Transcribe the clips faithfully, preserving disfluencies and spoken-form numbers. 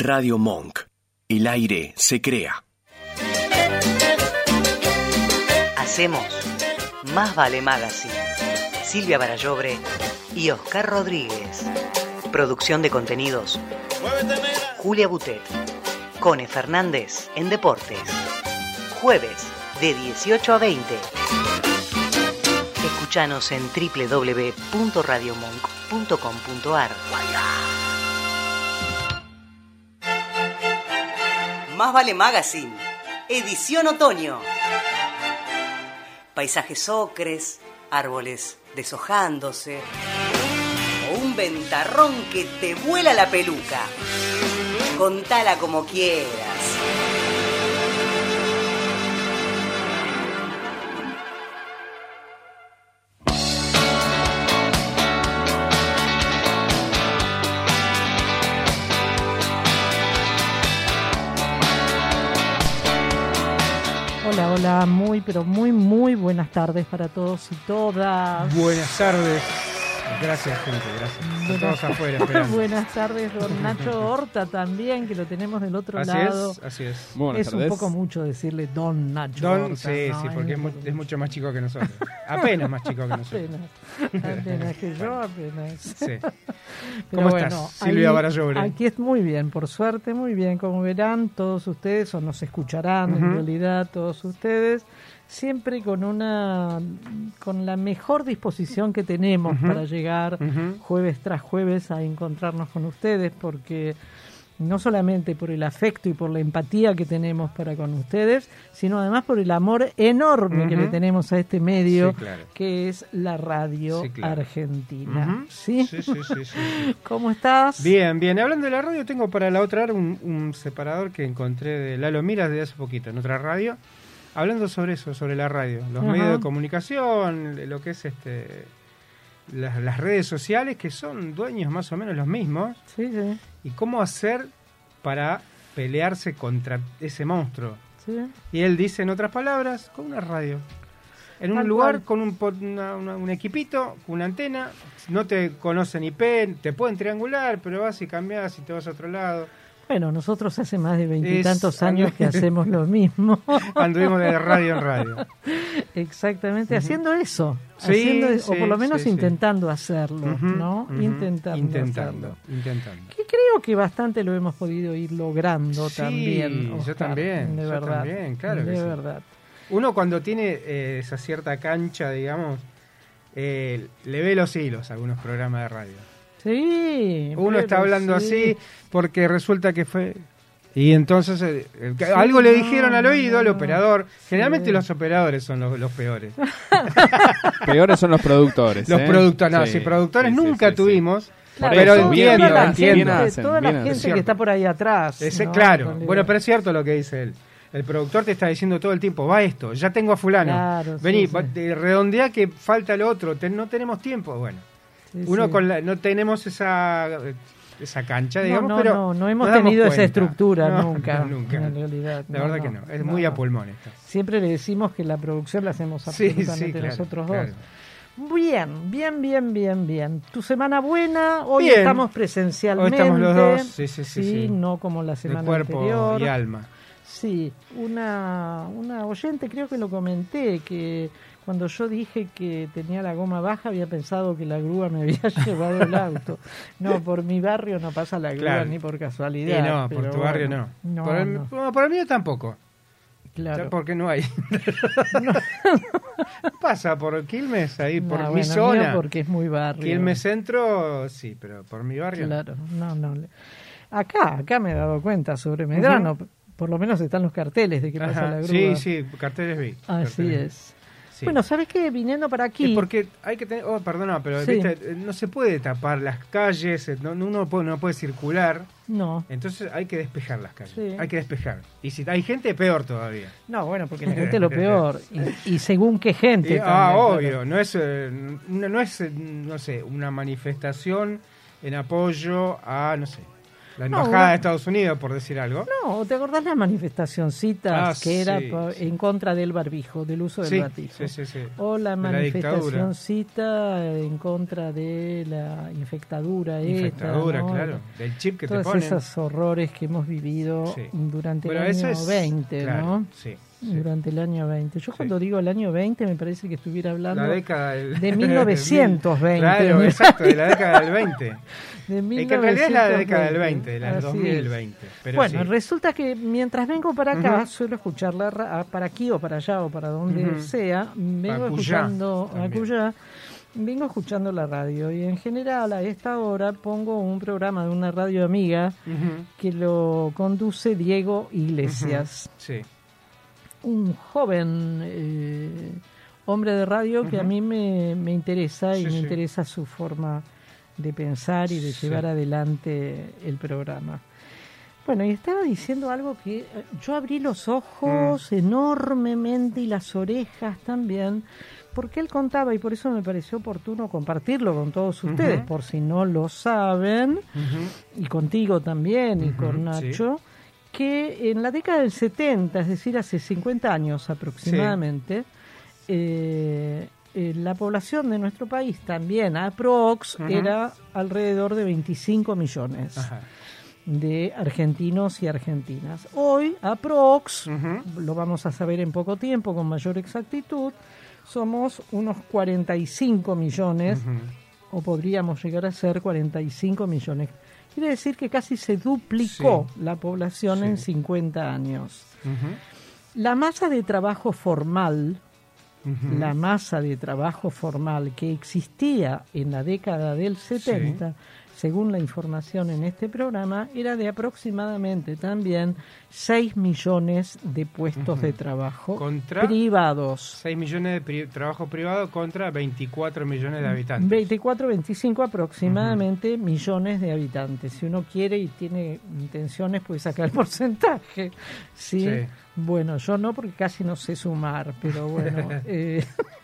Radio Monk. El aire se crea. Hacemos Más Vale Magazine. Silvia Barallobre y Oscar Rodríguez. Producción de contenidos Julia Butet. Cone Fernández en Deportes. Jueves de dieciocho a veinte. Escuchanos en doble u doble u doble u punto radio monk punto com punto a r. Más Vale Magazine, edición otoño. Paisajes ocres, árboles deshojándose, o un ventarrón que te vuela la peluca. Contala como quieras. Hola, hola, muy, pero muy, muy buenas tardes para todos y todas. Buenas tardes. Gracias, gente, gracias. Buenas, todos afuera esperando. Buenas tardes, don Nacho Horta también, que lo tenemos del otro así lado. Es, así es. Buenas es tardes. Un poco mucho decirle don Nacho don, Horta. Sí, ¿no? sí, porque es, mu- es mucho más chico que nosotros. Apenas más chico que nosotros. Apenas, apenas que yo, apenas. Sí. ¿Cómo bueno, estás, Silvia Barallobre? Aquí es muy bien, por suerte, muy bien. Como verán todos ustedes, o nos escucharán uh-huh. en realidad todos ustedes, siempre con una con la mejor disposición que tenemos uh-huh. para llegar uh-huh. jueves tras jueves a encontrarnos con ustedes, porque no solamente por el afecto y por la empatía que tenemos para con ustedes, sino además por el amor enorme uh-huh. que le tenemos a este medio, sí, claro. que es la radio sí, claro. argentina. Uh-huh. ¿Sí? Sí, sí, sí, sí. ¿Cómo estás? Bien, bien. Hablando de la radio, tengo para la otra hora un, un separador que encontré de Lalo Miras de hace poquito en otra radio, hablando sobre eso, sobre la radio, los uh-huh. medios de comunicación, lo que es este las, las redes sociales, que son dueños más o menos los mismos, sí, sí. y cómo hacer para pelearse contra ese monstruo. Sí. Y él dice, en otras palabras, con una radio. En un Tal lugar cual. con un, una, una, un equipito, con una antena, no te conocen I P, te pueden triangular, pero vas y cambias y te vas a otro lado. Bueno, nosotros hace más de veintitantos años que hacemos lo mismo. Anduvimos de radio en radio. Exactamente, uh-huh. haciendo eso. Sí, haciendo, sí, o por lo menos sí, intentando sí. hacerlo, uh-huh, ¿no? Uh-huh. Intentando, intentando, hacerlo. intentando. Que creo que bastante lo hemos podido ir logrando sí, también, Oscar, yo también, de yo verdad, también, claro de que verdad. Sí. Uno cuando tiene eh, esa cierta cancha, digamos, eh, le ve los hilos a algunos programas de radio. Sí. Uno está hablando sí. así porque resulta que fue... Y entonces eh, sí, algo le dijeron no, al oído al no, operador. Generalmente sí. los operadores son los, los peores. Peores son los productores. Los ¿eh? productores, no, sí, si productores sí, nunca sí, tuvimos. Sí. Claro, pero eso, entiendo, toda la entiendo. gente, hacen, toda la gente hacen. que está por ahí atrás. Ese, ¿no? Claro, bueno, pero es cierto lo que dice él. El productor te está diciendo todo el tiempo, va esto, ya tengo a fulano. Claro, Vení, sí, va, sí. redondea que falta lo otro, te, no tenemos tiempo. Bueno, sí, uno sí. con la, no tenemos esa... esa cancha, digamos, no, no, pero no, no hemos nos tenido cuenta. esa estructura no, nunca, nunca, en realidad. La no, verdad no, que no, es no, muy no. a pulmón esto. Siempre le decimos que la producción la hacemos absolutamente sí, sí, claro, nosotros claro. dos. Bien, bien, bien, bien, bien. ¿Tu semana buena? Hoy bien. Estamos presencialmente. Hoy estamos los dos, sí, sí, sí. Sí, sí. no como la semana de cuerpo anterior. y alma. Sí, una, una oyente, creo que lo comenté, que cuando yo dije que tenía la goma baja había pensado que la grúa me había llevado el auto. No, por mi barrio no pasa la grúa, claro. ni por casualidad. Y no, por tu bueno, barrio no. no, por, el, no. Bueno, por el mío tampoco. Claro. Porque no hay. no. Pasa por Quilmes, ahí, no, por bueno, mi zona. Porque es muy barrio. Quilmes Centro, sí, pero por mi barrio. Claro, no, no. Acá, acá me he dado cuenta sobre Medrano. Uh-huh. Por lo menos están los carteles de que Ajá, pasa la grúa. Sí, sí, carteles vi. Así carteles es. Vi. Sí. Bueno, ¿sabes qué? Viniendo para aquí... Es porque hay que tener... Oh, perdona, pero sí. ¿viste? No se puede tapar las calles, no, uno no puede, no puede circular. No. Entonces hay que despejar las calles. Sí. Hay que despejar. Y si hay gente, peor todavía. No, bueno, porque la gente es lo peor. Y, y según qué gente. Y, también, ah, obvio. claro. No es, eh, no, no es, no sé, una manifestación en apoyo a, no sé, La embajada no, de Estados Unidos, por decir algo. No, ¿te acordás las manifestacioncitas ah, que era sí, pa, sí. en contra del barbijo, del uso del sí, barbijo? Sí, sí, sí. O la de manifestacioncita la en contra de la infectadura. Infectadura, esta, ¿no? claro. Del chip que Todos te ponen. esos horrores que hemos vivido sí. durante bueno, el año es, veinte, claro, ¿no? Sí. Sí. Durante el año veinte. Yo sí. cuando digo el año veinte me parece que estuviera hablando la década del, de mil novecientos veinte. Claro, exacto, de la década del veinte. De mil novecientos veinte. Es que en realidad es la década del veinte, de la dos mil veinte. Pero bueno, sí. resulta que mientras vengo para acá, uh-huh. suelo escuchar la ra- para aquí o para allá o para donde uh-huh. sea, vengo Acuyá, escuchando Acuyá, vengo escuchando la radio y en general a esta hora pongo un programa de una radio amiga uh-huh. que lo conduce Diego Iglesias. Uh-huh. Sí. Un joven eh, hombre de radio uh-huh. que a mí me, me interesa y sí, me sí. interesa su forma de pensar y de sí. llevar adelante el programa. Bueno, y estaba diciendo algo que yo abrí los ojos mm. enormemente y las orejas también, porque él contaba, y por eso me pareció oportuno compartirlo con todos ustedes, uh-huh. por si no lo saben, uh-huh. y contigo también, uh-huh. y con Nacho, sí. que en la década del setenta, es decir, hace cincuenta años aproximadamente, sí. eh, eh, la población de nuestro país también, aprox, uh-huh. era alrededor de veinticinco millones Ajá. de argentinos y argentinas. Hoy, aprox, uh-huh. lo vamos a saber en poco tiempo con mayor exactitud, somos unos cuarenta y cinco millones, uh-huh. o podríamos llegar a ser cuarenta y cinco millones. Quiere decir que casi se duplicó sí. la población sí. en cincuenta años. Uh-huh. La masa de trabajo formal, uh-huh. la masa de trabajo formal que existía en la década del setenta, sí. según la información en este programa, era de aproximadamente también seis millones de puestos uh-huh. de trabajo contra privados. seis millones de pri- trabajo privado contra veinticuatro millones de habitantes. veinticuatro, veinticinco aproximadamente uh-huh. millones de habitantes. Si uno quiere y tiene intenciones, puede sacar el porcentaje. ¿Sí? Sí. Bueno, yo no, porque casi no sé sumar, pero bueno... eh,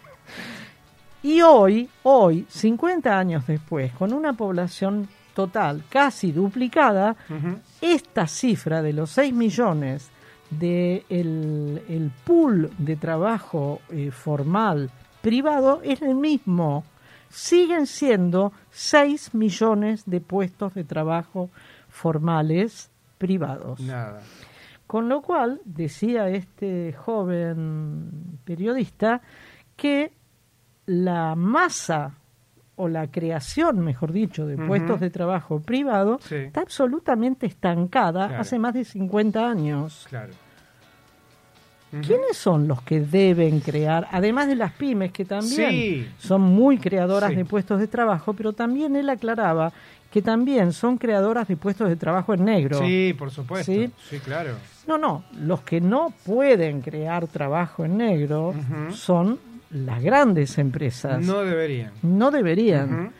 Y hoy, hoy, cincuenta años después, con una población total casi duplicada, uh-huh. esta cifra de los seis millones de el, el pool de trabajo eh, formal privado es el mismo. Siguen siendo seis millones de puestos de trabajo formales privados. Nada. Con lo cual, decía este joven periodista, que la masa o la creación, mejor dicho, de uh-huh. puestos de trabajo privado sí. está absolutamente estancada claro. hace más de cincuenta años. Claro. Uh-huh. ¿Quiénes son los que deben crear, además de las pymes, que también sí. son muy creadoras sí. de puestos de trabajo, pero también él aclaraba que también son creadoras de puestos de trabajo en negro? Sí, por supuesto. Sí, sí claro. No, no, los que no pueden crear trabajo en negro uh-huh. son las grandes empresas. No deberían. No deberían. Uh-huh.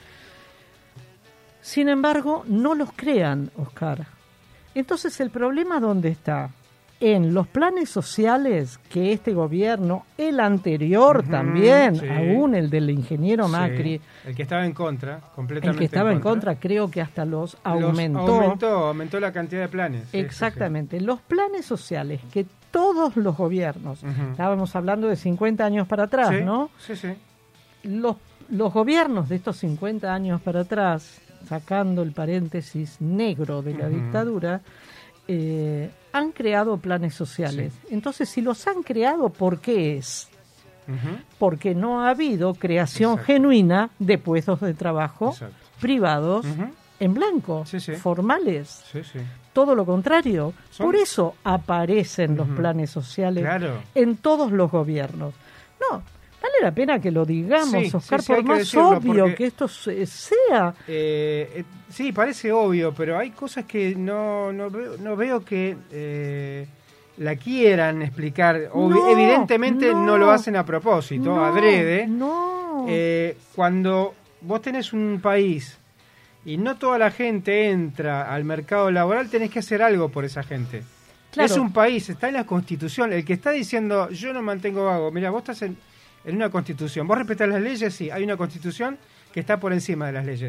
Sin embargo, no los crean, Oscar. Entonces, ¿el problema dónde está? En los planes sociales que este gobierno, el anterior uh-huh, también, sí. aún el del ingeniero Macri. Sí. El que estaba en contra, completamente El que estaba en contra, en contra creo que hasta los aumentó. Los aumentó, aumentó la cantidad de planes. Sí, Exactamente. Sí, sí. Los planes sociales que todos los gobiernos, uh-huh. estábamos hablando de cincuenta años para atrás, sí, ¿no? Sí, sí. Los, los gobiernos de estos cincuenta años para atrás, sacando el paréntesis negro de la uh-huh. dictadura, eh, han creado planes sociales. Sí. Entonces, si los han creado, ¿por qué es? Uh-huh. Porque no ha habido creación Exacto. genuina de puestos de trabajo Exacto. privados uh-huh. en blanco, sí, sí. formales. Sí, sí. Todo lo contrario. Son... Por eso aparecen uh-huh. los planes sociales claro. en todos los gobiernos. No, vale la pena que lo digamos, sí, sí, Oscar, sí, por más decirlo, obvio porque, que esto sea. Eh, eh, sí, parece obvio, pero hay cosas que no, no, veo, no veo que eh, la quieran explicar. Obvi- no, Evidentemente no, no lo hacen a propósito, no, adrede. No. Eh, cuando vos tenés un país y no toda la gente entra al mercado laboral, tenés que hacer algo por esa gente. Claro. Es un país, está en la Constitución. El que está diciendo, yo no mantengo vago, mira, vos estás en, en una Constitución. ¿Vos respetás las leyes? Sí, hay una Constitución que está por encima de las leyes.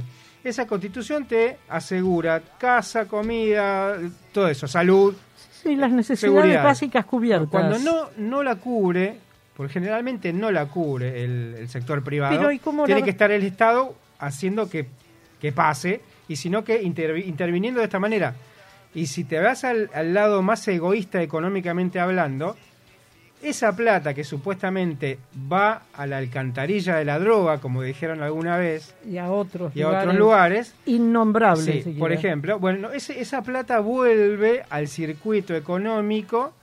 esa constitución te asegura casa, comida, todo eso, salud. Sí, las necesidades seguridad. básicas cubiertas. Cuando no, no la cubre, porque generalmente no la cubre el, el sector privado, Pero, ¿y cómo tiene la... que estar el Estado haciendo que, que pase, y si no que intervi- interviniendo de esta manera. Y si te vas al, al lado más egoísta económicamente hablando, esa plata que supuestamente va a la alcantarilla de la droga, como dijeron alguna vez, y a otros y a lugares otros lugares, innombrables. sí, si por quieres. ejemplo, bueno, ese, esa plata vuelve al circuito económico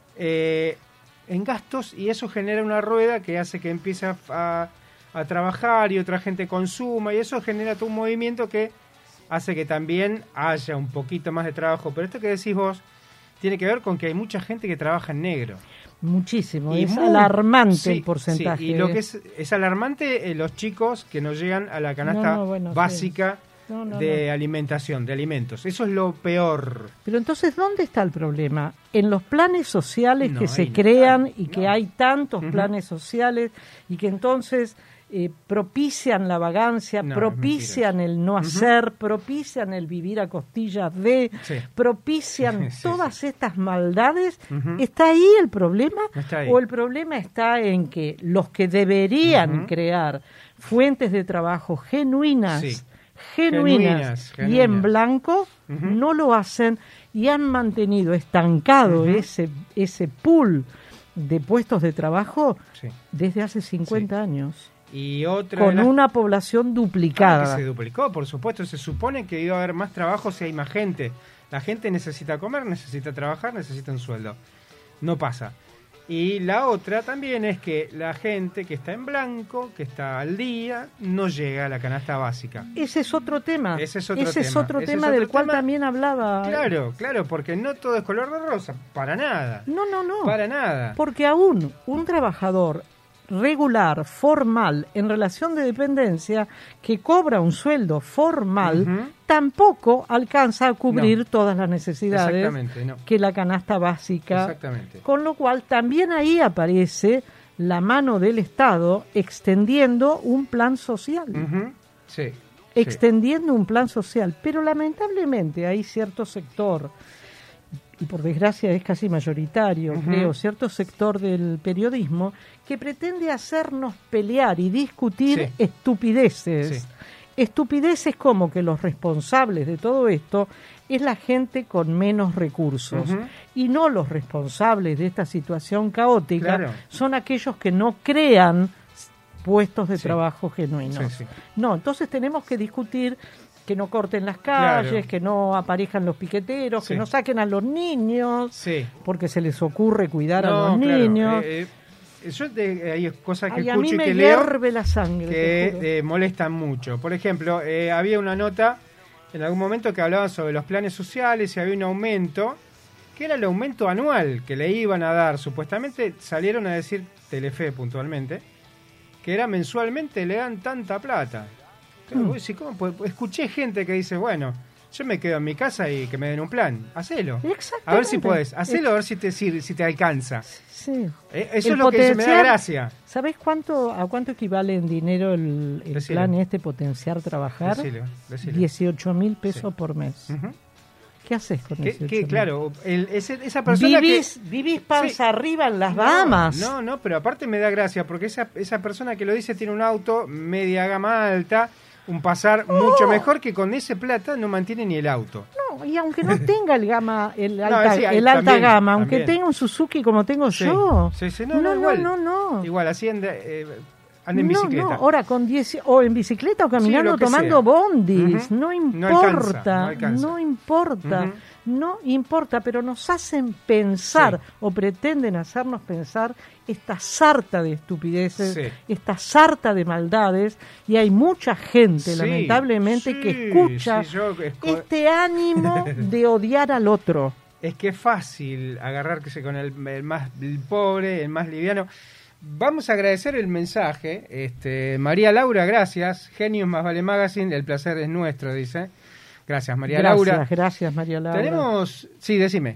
eh, en gastos, y eso genera una rueda que hace que empiece a, a, a trabajar y otra gente consuma, y eso genera todo un movimiento que hace que también haya un poquito más de trabajo. Pero esto que decís vos tiene que ver con que hay mucha gente que trabaja en negro. Muchísimo, Y es muy- alarmante sí, el porcentaje. sí, y lo que es, es alarmante, eh, los chicos que no llegan a la canasta No, no, bueno, básica sí. No, no, de no. alimentación, de alimentos. Eso es lo peor. Pero entonces, ¿dónde está el problema? En los planes sociales No, que ahí se no crean está, y que no. hay tantos Ujú. planes sociales y que entonces eh, propician la vagancia, No, es propician el no hacer, propician el vivir a costillas de, Sí. propician Sí, todas sí. estas maldades. Ujú. ¿Está ahí el problema? Está ahí. ¿O el problema está en que los que deberían Ujú. crear fuentes de trabajo genuinas, Sí. genuinas, Genuinas, y en genuinas. blanco, Ujú. no lo hacen y han mantenido estancado Ujú. ese ese pool de puestos de trabajo Sí. desde hace cincuenta Sí. años, Y otra de con las- una población Ah, duplicada. que se duplicó, por supuesto. Se supone que iba a haber más trabajo si hay más gente. La gente necesita comer, necesita trabajar, necesita un sueldo. No pasa. Y la otra también es que la gente que está en blanco, que está al día, no llega a la canasta básica. Ese es otro tema. Ese es otro Ese es tema. otro Ese tema es del otro cual tema. también hablaba. Claro, claro, porque no todo es color de rosa, para nada. No, no, no. Para nada. Porque aún un trabajador regular, formal, en relación de dependencia, que cobra un sueldo formal, Ujú. tampoco alcanza a cubrir No. todas las necesidades Exactamente, no. que la canasta básica. Exactamente. Con lo cual también ahí aparece la mano del Estado extendiendo un plan social. Ujú. Sí. sí. Extendiendo un plan social. Pero lamentablemente hay cierto sector, y por desgracia es casi mayoritario, Ujú. creo, cierto sector del periodismo, que pretende hacernos pelear y discutir Sí. estupideces. Sí. Estupideces como que los responsables de todo esto es la gente con menos recursos. Ujú. Y no los responsables de esta situación caótica Claro. son aquellos que no crean puestos de Sí. trabajo genuinos. Sí, sí. No, entonces tenemos que discutir que no corten las calles, Claro. que no aparezcan los piqueteros, Sí. que no saquen a los niños, Sí. porque se les ocurre cuidar a No, los claro, niños. eh, eh, yo de- hay cosas que Ay, a escucho mí y me que leo hierve la sangre. te que juro. eh, molestan mucho. Por ejemplo, eh, había una nota en algún momento que hablaba sobre los planes sociales y había un aumento, que era el aumento anual que le iban a dar. Supuestamente salieron a decir Telefe puntualmente, que era mensualmente le dan tanta plata. Claro, Mm. vos decís, ¿cómo puede? Escuché gente que dice, bueno, yo me quedo en mi casa y que me den un plan. Hacelo. Exactamente. A ver si puedes. Hacelo a ver si te, si, si te alcanza. Sí. Eh, Eso El es lo que se me da potencial- gracia. ¿Sabés cuánto, a cuánto equivale en dinero el, el Decilo. plan este potenciar trabajar? Decilo, decilo. dieciocho mil pesos Sí. por mes. Ujú. ¿Qué haces con Que, dieciocho que, mil? claro, el, ese- esa persona Vivís, que... vivís panza Sí. arriba en las No, Bahamas. No, no, pero aparte me da gracia porque esa, esa persona que lo dice tiene un auto media gama alta, un pasar mucho mejor, que con ese plata no mantiene ni el auto. No, y aunque no tenga el gama, el No, alta, sí, hay- el alta también, gama, aunque también. tenga un Suzuki como tengo Sí, yo. sí, sí, no, no, no, no, igual. no, no. Igual, así anda, eh, anda en No, bicicleta. no, ahora con diez, o en bicicleta o caminando lo que tomando sea. bondis, Ujú. no No importa, alcanza, no alcanza. no importa, Ujú. no importa, pero nos hacen pensar Sí. o pretenden hacernos pensar esta sarta de estupideces, Sí. esta sarta de maldades, y hay mucha gente, Sí, lamentablemente, que sí, escucha sí, yo esco- este ánimo de odiar al otro. Es que es fácil agarrarse con el, el más el pobre, el más liviano. Vamos a agradecer el mensaje. Este, María Laura, gracias. Genius más vale magazine, el placer es nuestro, dice. Gracias, María Gracias, Laura. gracias, María Laura. Tenemos... Sí, decime.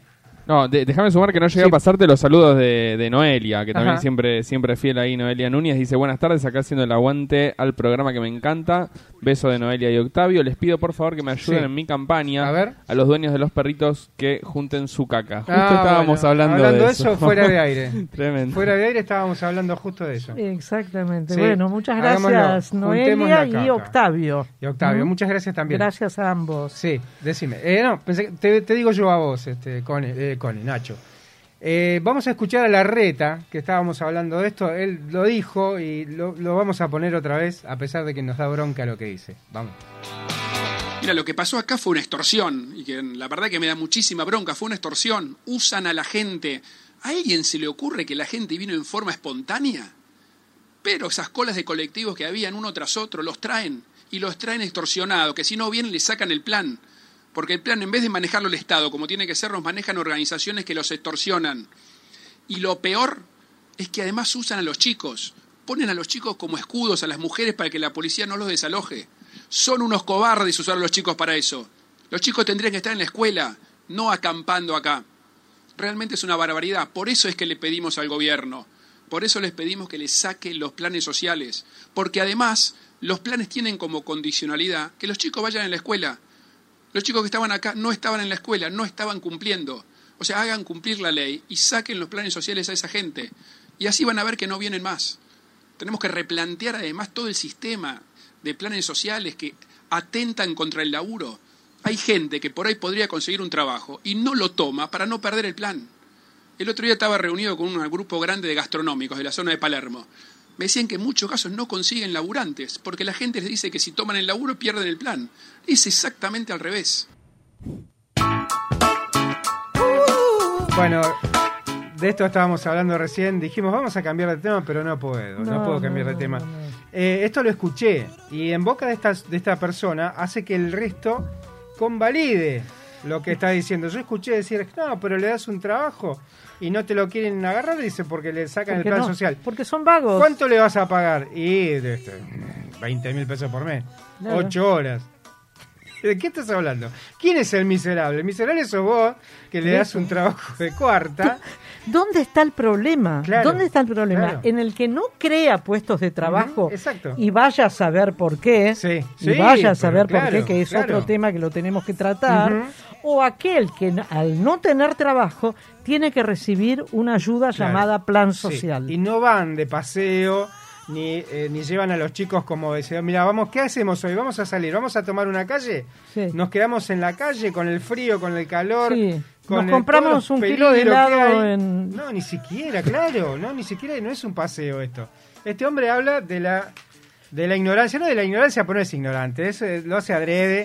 No, de, déjame sumar que no llegué sí. a pasarte los saludos de, de Noelia, que también Ajá. siempre siempre fiel ahí, Noelia Núñez. Dice, buenas tardes, acá haciendo el aguante al programa que me encanta. Beso de Noelia y Octavio. Les pido por favor que me ayuden sí. en mi campaña a, ver. a los dueños de los perritos que junten su caca. Justo ah, estábamos bueno, hablando, hablando de eso. eso fuera de aire. Tremendo. Fuera de aire estábamos hablando justo de eso. Exactamente. Sí. Bueno, muchas gracias Noelia y Octavio. Y Octavio, ¿Mm? muchas gracias también. Gracias a ambos. Sí, decime. Eh, no, pensé que te, te digo yo a vos, este, con eh, con Nacho. Eh, vamos a escuchar a Larreta, que estábamos hablando de esto. Él lo dijo y lo, lo vamos a poner otra vez, a pesar de que nos da bronca lo que dice. Vamos. Mira, lo que pasó acá fue una extorsión, y que la verdad que me da muchísima bronca, fue una extorsión. Usan a la gente. ¿A alguien se le ocurre que la gente vino en forma espontánea? Pero esas colas de colectivos que habían uno tras otro, los traen, y los traen extorsionados, que si no vienen les sacan el plan. Porque el plan, en vez de manejarlo el Estado, como tiene que ser, los manejan organizaciones que los extorsionan. Y lo peor es que además usan a los chicos. Ponen a los chicos como escudos a las mujeres para que la policía no los desaloje. Son unos cobardes usar a los chicos para eso. Los chicos tendrían que estar en la escuela, no acampando acá. Realmente es una barbaridad. Por eso es que le pedimos al gobierno. Por eso les pedimos que les saquen los planes sociales. Porque además, los planes tienen como condicionalidad que los chicos vayan a la escuela. Los chicos que estaban acá no estaban en la escuela, no estaban cumpliendo. O sea, hagan cumplir la ley y saquen los planes sociales a esa gente. Y así van a ver que no vienen más. Tenemos que replantear además todo el sistema de planes sociales que atentan contra el laburo. Hay gente que por ahí podría conseguir un trabajo y no lo toma para no perder el plan. El otro día estaba reunido con un grupo grande de gastronómicos de la zona de Palermo. Me decían que en muchos casos no consiguen laburantes, porque la gente les dice que si toman el laburo pierden el plan. Es exactamente al revés. Bueno, de esto estábamos hablando recién. Dijimos, vamos a cambiar de tema, pero no puedo. No, no puedo cambiar no, de tema. No, no. Eh, esto lo escuché, y en boca de esta, de esta persona hace que el resto convalide lo que está diciendo. Yo escuché decir, no, pero le das un trabajo y no te lo quieren agarrar, dice, porque le sacan el plan no? social. Porque son vagos. ¿Cuánto le vas a pagar? Y de este, veinte mil pesos por mes. Claro. Ocho horas. ¿De qué estás hablando? ¿Quién es el miserable? El miserable sos vos, que le das un trabajo de cuarta. ¿Dónde está el problema? Claro, ¿Dónde está el problema? Claro. En el que no crea puestos de trabajo. Uh-huh, exacto. Y vaya a saber por qué. Sí, y sí, vaya a saber claro, por qué, que es claro. otro tema que lo tenemos que tratar. Uh-huh. O aquel que al no tener trabajo tiene que recibir una ayuda claro. llamada plan social. Sí. Y no van de paseo, ni, eh, ni llevan a los chicos como decían, mira, vamos, ¿qué hacemos hoy? Vamos a salir, vamos a tomar una calle. Sí. Nos quedamos en la calle con el frío, con el calor. Sí. Con Nos el, compramos un kilo de helado en... No, ni siquiera, claro, no, ni siquiera, no es un paseo esto. Este hombre habla de la de la ignorancia, no de la ignorancia, pero no es ignorante, eso lo hace adrede.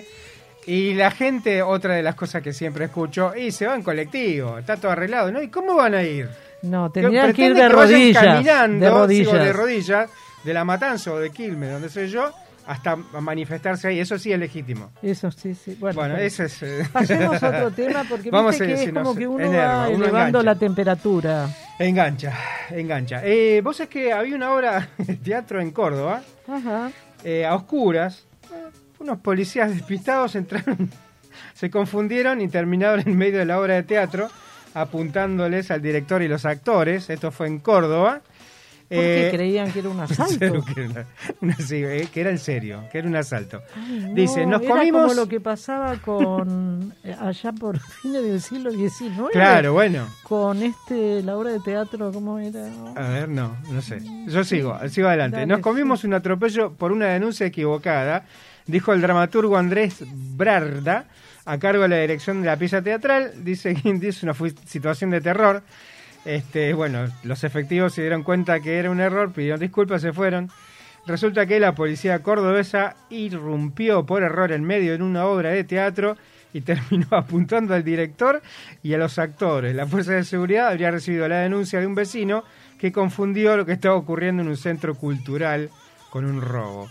Y la gente, otra de las cosas que siempre escucho, y se va en colectivo, está todo arreglado, ¿no? ¿Y cómo van a ir? No, tendrían que ir de que rodillas, caminando, de rodillas. Sigo de rodillas, de La Matanza o de Quilmes, donde soy yo, hasta manifestarse ahí, eso sí es legítimo. Eso sí, sí. Bueno, bueno pero ese es... Eh... pasemos a otro tema, porque Vamos viste a que decir, es como no, que uno enerva, va uno elevando engancha. la temperatura. Engancha, engancha. Eh, vos sabés que había una obra de teatro en Córdoba, Ajá. Eh, a oscuras, unos policías despistados entraron, se confundieron y terminaron en medio de la obra de teatro apuntándoles al director y los actores. Esto fue en Córdoba. Porque eh, creían que era un asalto. que, era una, una, sí, eh, que era en serio, que era un asalto. Ay, no, Dice, nos era comimos... como lo que pasaba con allá por fines del siglo diecinueve. Claro, bueno. Con este, la obra de teatro, ¿cómo era? A ver, no, no sé. Yo sigo, sigo adelante. Dale, nos comimos sí. un atropello por una denuncia equivocada, dijo el dramaturgo Andrés Brarda, a cargo de la dirección de la pieza teatral. Dice que es una situación de terror. Este, bueno, los efectivos se dieron cuenta que era un error, pidieron disculpas, se fueron. Resulta que la policía cordobesa irrumpió por error en medio de una obra de teatro y terminó apuntando al director y a los actores. La fuerza de seguridad habría recibido la denuncia de un vecino que confundió lo que estaba ocurriendo en un centro cultural con un robo.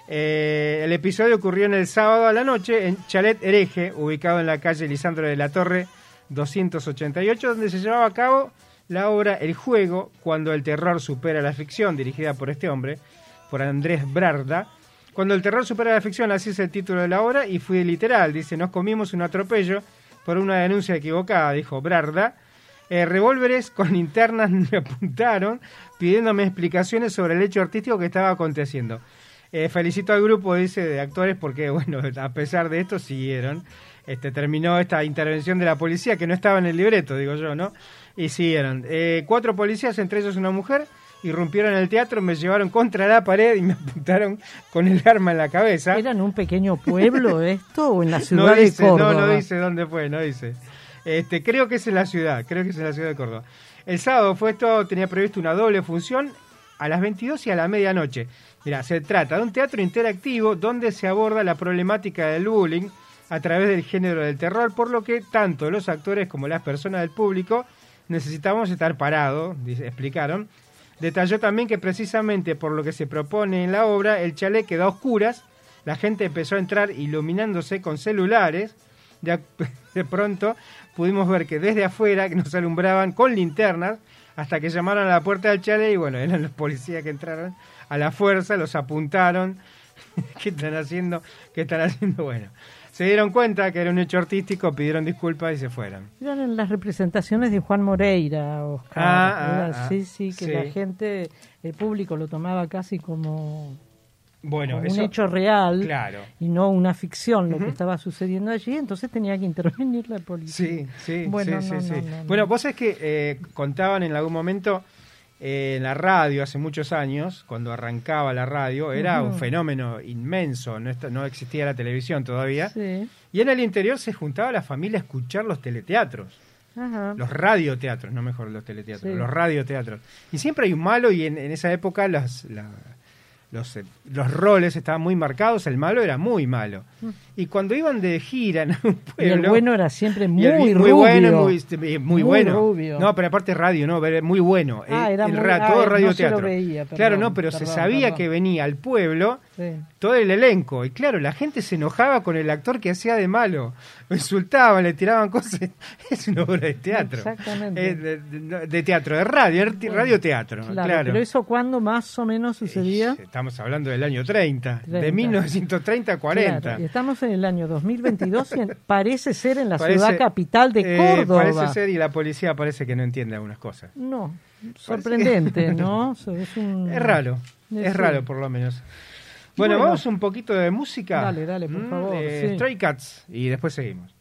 Eh, el episodio ocurrió en el sábado a la noche en Chalet Hereje, ubicado en la calle Lisandro de la Torre doscientos ochenta y ocho, donde se llevaba a cabo la obra El Juego, cuando el terror supera la ficción, dirigida por este hombre, por Andrés Brarda. Cuando el terror supera la ficción, así es el título de la obra, y fui literal, dice, nos comimos un atropello por una denuncia equivocada, dijo Brarda. Eh, revólveres con linternas me apuntaron pidiéndome explicaciones sobre el hecho artístico que estaba aconteciendo. Eh, felicito al grupo, dice, de actores porque, bueno, a pesar de esto siguieron. Este, terminó esta intervención de la policía que no estaba en el libreto, digo yo, ¿no? Y siguieron. Eh, cuatro policías, entre ellos una mujer, irrumpieron en el teatro, me llevaron contra la pared y me apuntaron con el arma en la cabeza. ¿Era en un pequeño pueblo esto o en la ciudad no dice, de Córdoba? No, no dice dónde fue, no dice. Este, creo que es en la ciudad, creo que es en la ciudad de Córdoba. El sábado fue esto, tenía previsto una doble función a las veintidós y a la medianoche. Mira, se trata de un teatro interactivo donde se aborda la problemática del bullying a través del género del terror, por lo que tanto los actores como las personas del público necesitamos estar parados, dice, explicaron. Detalló también que precisamente por lo que se propone en la obra, el chalet quedó a oscuras, la gente empezó a entrar iluminándose con celulares, de, de pronto pudimos ver que desde afuera que nos alumbraban con linternas hasta que llamaron a la puerta del chalet y bueno, eran los policías que entraron a la fuerza, los apuntaron. ¿Qué están haciendo? ¿Qué están haciendo? Bueno, se dieron cuenta que era un hecho artístico, pidieron disculpas y se fueron. Eran en las representaciones de Juan Moreira, Oscar. Ah, Era, ah, sí, sí, que sí. la gente, el público lo tomaba casi como, bueno, como eso, un hecho real, claro. Y no una ficción lo Uh-huh. que estaba sucediendo allí, entonces tenía que intervenir la policía. Sí, sí, bueno, sí, no, sí, no, sí. no, no. Bueno, vos es que eh, contaban en algún momento eh, en la radio hace muchos años, cuando arrancaba la radio, era Uh-huh. un fenómeno inmenso, no, est- no existía la televisión todavía, Sí. y en el interior se juntaba la familia a escuchar los teleteatros. Ajá. Los radioteatros, no mejor los teleteatros, Sí. los radioteatros. Y siempre hay un malo y en, en esa época las, la- los, eh, los roles estaban muy marcados, el malo era muy malo. Y cuando iban de gira en un Y el pueblo... bueno era siempre y muy el- muy rubio. bueno, muy, este, muy, Muy bueno. rubio. No, pero aparte radio, no, pero muy bueno. Ah, Eh, era el muy- ra- ah, todo no radioteatro. se lo veía, perdón, claro, no, pero se perdón, sabía perdón. que venía al pueblo Sí. todo el elenco. Y claro, la gente se enojaba con el actor que hacía de malo. Lo insultaban, le tiraban cosas. Es una obra de teatro. Exactamente. Eh, de, de- de teatro, de radio, de Bueno, radioteatro. Claro, Claro. pero eso cuándo más o menos sucedía. Eh, Estamos hablando del año treinta, de treinta. mil novecientos treinta a cuarenta. Claro, y estamos en el año dos mil veintidós y en- parece ser en la Parece- ciudad capital de eh, Córdoba. Parece ser, y la policía parece que no entiende algunas cosas. No, sorprendente, ¿no? Es, un... Es raro, Sí. es raro por lo menos. Bueno, Bueno. vamos un poquito de música. Dale, dale, por Mm, favor, eh, sí. Stray Cats, y después seguimos.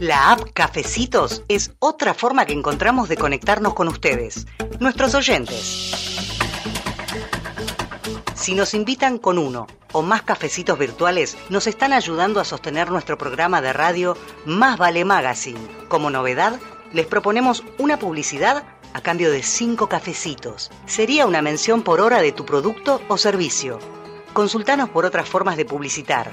La app Cafecitos es otra forma que encontramos de conectarnos con ustedes, nuestros oyentes. Si nos invitan con uno o más cafecitos virtuales, nos están ayudando a sostener nuestro programa de radio Más Vale Magazine. Como novedad, les proponemos una publicidad a cambio de cinco cafecitos. Sería una mención por hora de tu producto o servicio. Consultanos por otras formas de publicitar.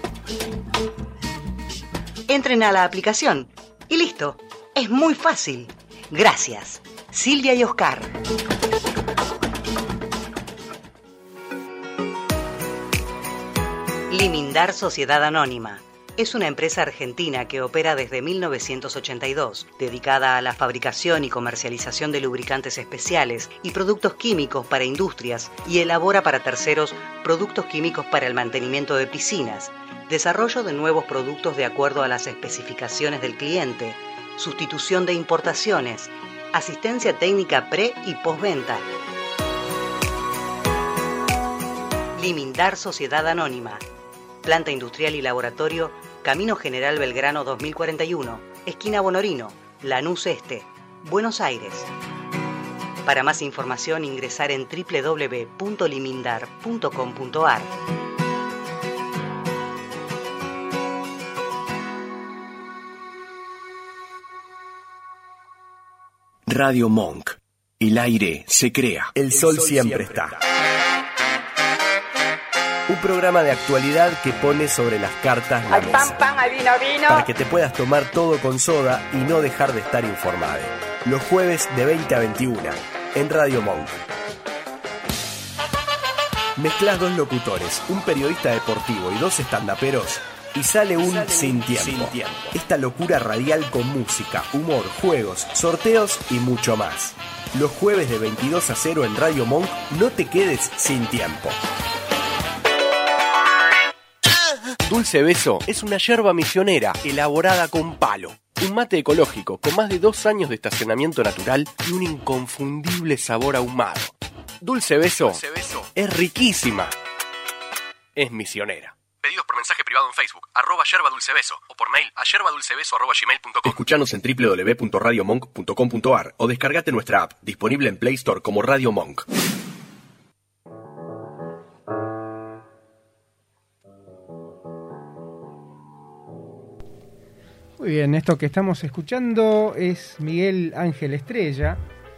Entren a la aplicación y listo. Es muy fácil. Gracias. Silvia y Oscar. Limindar Sociedad Anónima. Es una empresa argentina que opera desde mil novecientos ochenta y dos, dedicada a la fabricación y comercialización de lubricantes especiales y productos químicos para industrias, y elabora para terceros productos químicos para el mantenimiento de piscinas, desarrollo de nuevos productos de acuerdo a las especificaciones del cliente, sustitución de importaciones, asistencia técnica pre y postventa. Limindar Sociedad Anónima. Planta industrial y laboratorio, Camino General Belgrano dos mil cuarenta y uno, esquina Bonorino, Lanús Este, Buenos Aires. Para más información ingresar en doble u doble u doble u punto limindar punto com punto a r. Radio Monk. El aire se crea. El sol siempre está. Un programa de actualidad que pone sobre las cartas la mesa. Pan, pan, ahí vino, vino. Para que te puedas tomar todo con soda y no dejar de estar informado. Los jueves de veinte a veintiuna en Radio Monk. Mezclás dos locutores, un periodista deportivo y dos estandaperos y sale un sale Sin, un tiempo. Sin Tiempo. Esta locura radial con música, humor, juegos, sorteos y mucho más. Los jueves de veintidós a cero en Radio Monk, no te quedes sin tiempo. Dulce Beso es una yerba misionera elaborada con palo. Un mate ecológico con más de dos años de estacionamiento natural y un inconfundible sabor ahumado. Dulce Beso, Dulce Beso es riquísima. Es misionera. Pedidos por mensaje privado en Facebook, arroba yerba dulce beso, o por mail a yerbadulcebeso arroba gmail punto com. Escuchanos en doble u doble u doble u punto radio monk punto com punto a r o descargate nuestra app, disponible en Play Store como Radio Monk. Muy bien, esto que estamos escuchando es Miguel Ángel Estrella.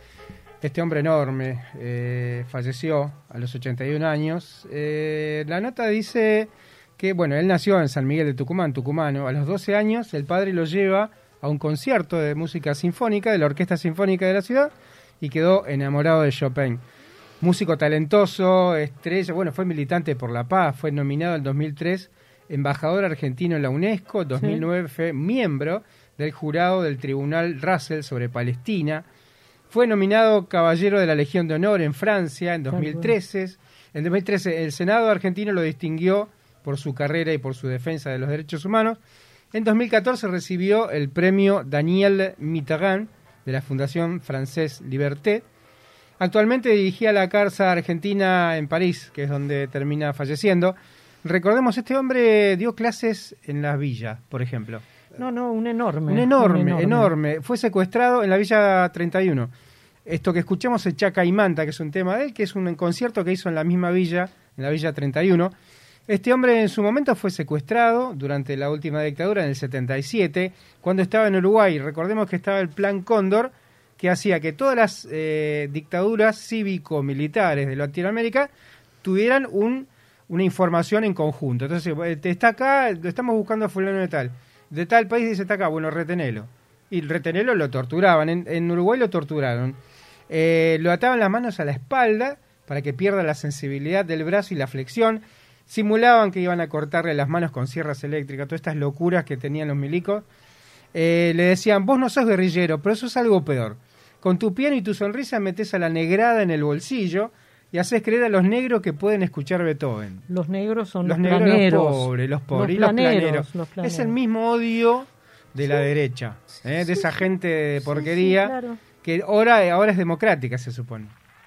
Este hombre enorme eh, falleció a los ochenta y un años. Eh, la nota dice que, bueno, él nació en San Miguel de Tucumán, tucumano. A los doce años el padre lo lleva a un concierto de música sinfónica de la Orquesta Sinfónica de la ciudad y quedó enamorado de Chopin. Músico talentoso, estrella, bueno, fue militante por la paz, fue nominado en dos mil tres embajador argentino en la UNESCO, dos mil nueve sí. Fue miembro del jurado del Tribunal Russell sobre Palestina, fue nominado Caballero de la Legión de Honor en Francia en dos mil trece. En dos mil trece el Senado argentino lo distinguió por su carrera y por su defensa de los derechos humanos. En dos mil catorce recibió el premio Daniel Mitterrand de la Fundación Française Liberté. Actualmente dirigía la Carsa Argentina en París, que es donde termina falleciendo. Recordemos, este hombre dio clases en la villa, por ejemplo. No, no, un enorme. Un enorme, un enorme, enorme. Fue secuestrado en la Villa treinta y uno. Esto que escuchamos es Chaca y Manta, que es un tema de él, que es un concierto que hizo en la misma villa, en la Villa treinta y uno. Este hombre en su momento fue secuestrado durante la última dictadura, en el setenta y siete, cuando estaba en Uruguay. Recordemos que estaba el Plan Cóndor, que hacía que todas las eh, dictaduras cívico-militares de Latinoamérica tuvieran un... una información en conjunto. Entonces, está acá, estamos buscando a fulano de tal. De tal país dice, está acá, bueno, retenelo. Y retenelo lo torturaban. En, en Uruguay lo torturaron. Eh, lo ataban las manos a la espalda para que pierda la sensibilidad del brazo y la flexión. Simulaban que iban a cortarle las manos con sierras eléctricas. Todas estas locuras que tenían los milicos. Eh, le decían, vos no sos guerrillero, pero eso es algo peor. Con tu piano y tu sonrisa metés a la negrada en el bolsillo y haces creer a los negros que pueden escuchar Beethoven. Los negros son los, los negros, planeros. Los pobres, los pobres. Los y los planeros, planeros. los planeros. Es el mismo odio de sí. la derecha, ¿eh? de sí, esa sí. gente de sí, porquería, sí, claro. que ahora, ahora es democrática, se supone.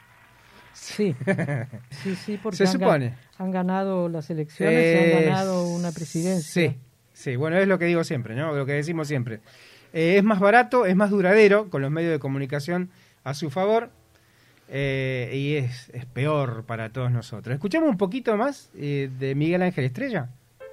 Sí, sí, sí, porque se han, supone. han ganado las elecciones eh, y han ganado una presidencia. Sí, Sí, bueno, es lo que digo siempre, ¿no? Lo que decimos siempre. Eh, es más barato, es más duradero, con los medios de comunicación a su favor, eh, y es, es peor para todos nosotros. Escuchamos un poquito más eh, de Miguel Ángel Estrella.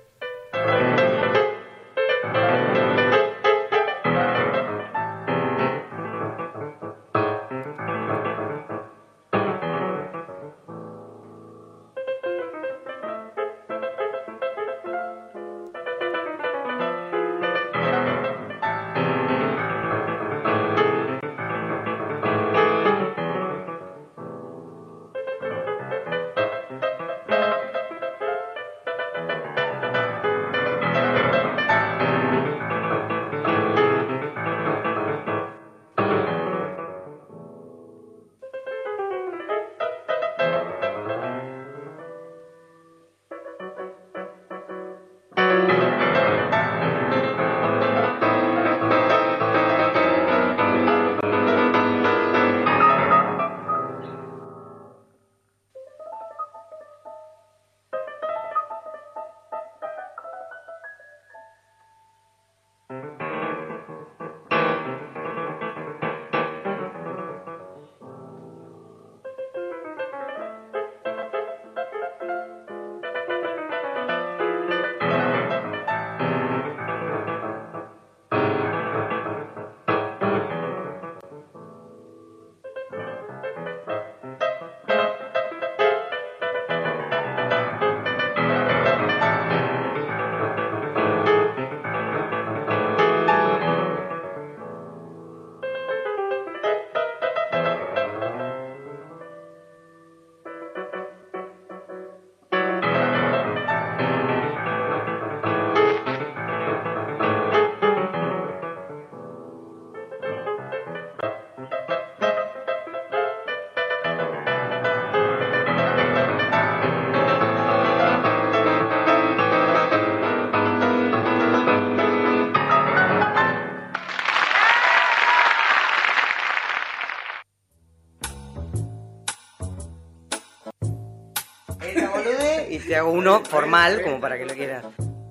Y te hago uno formal como para que lo quieras.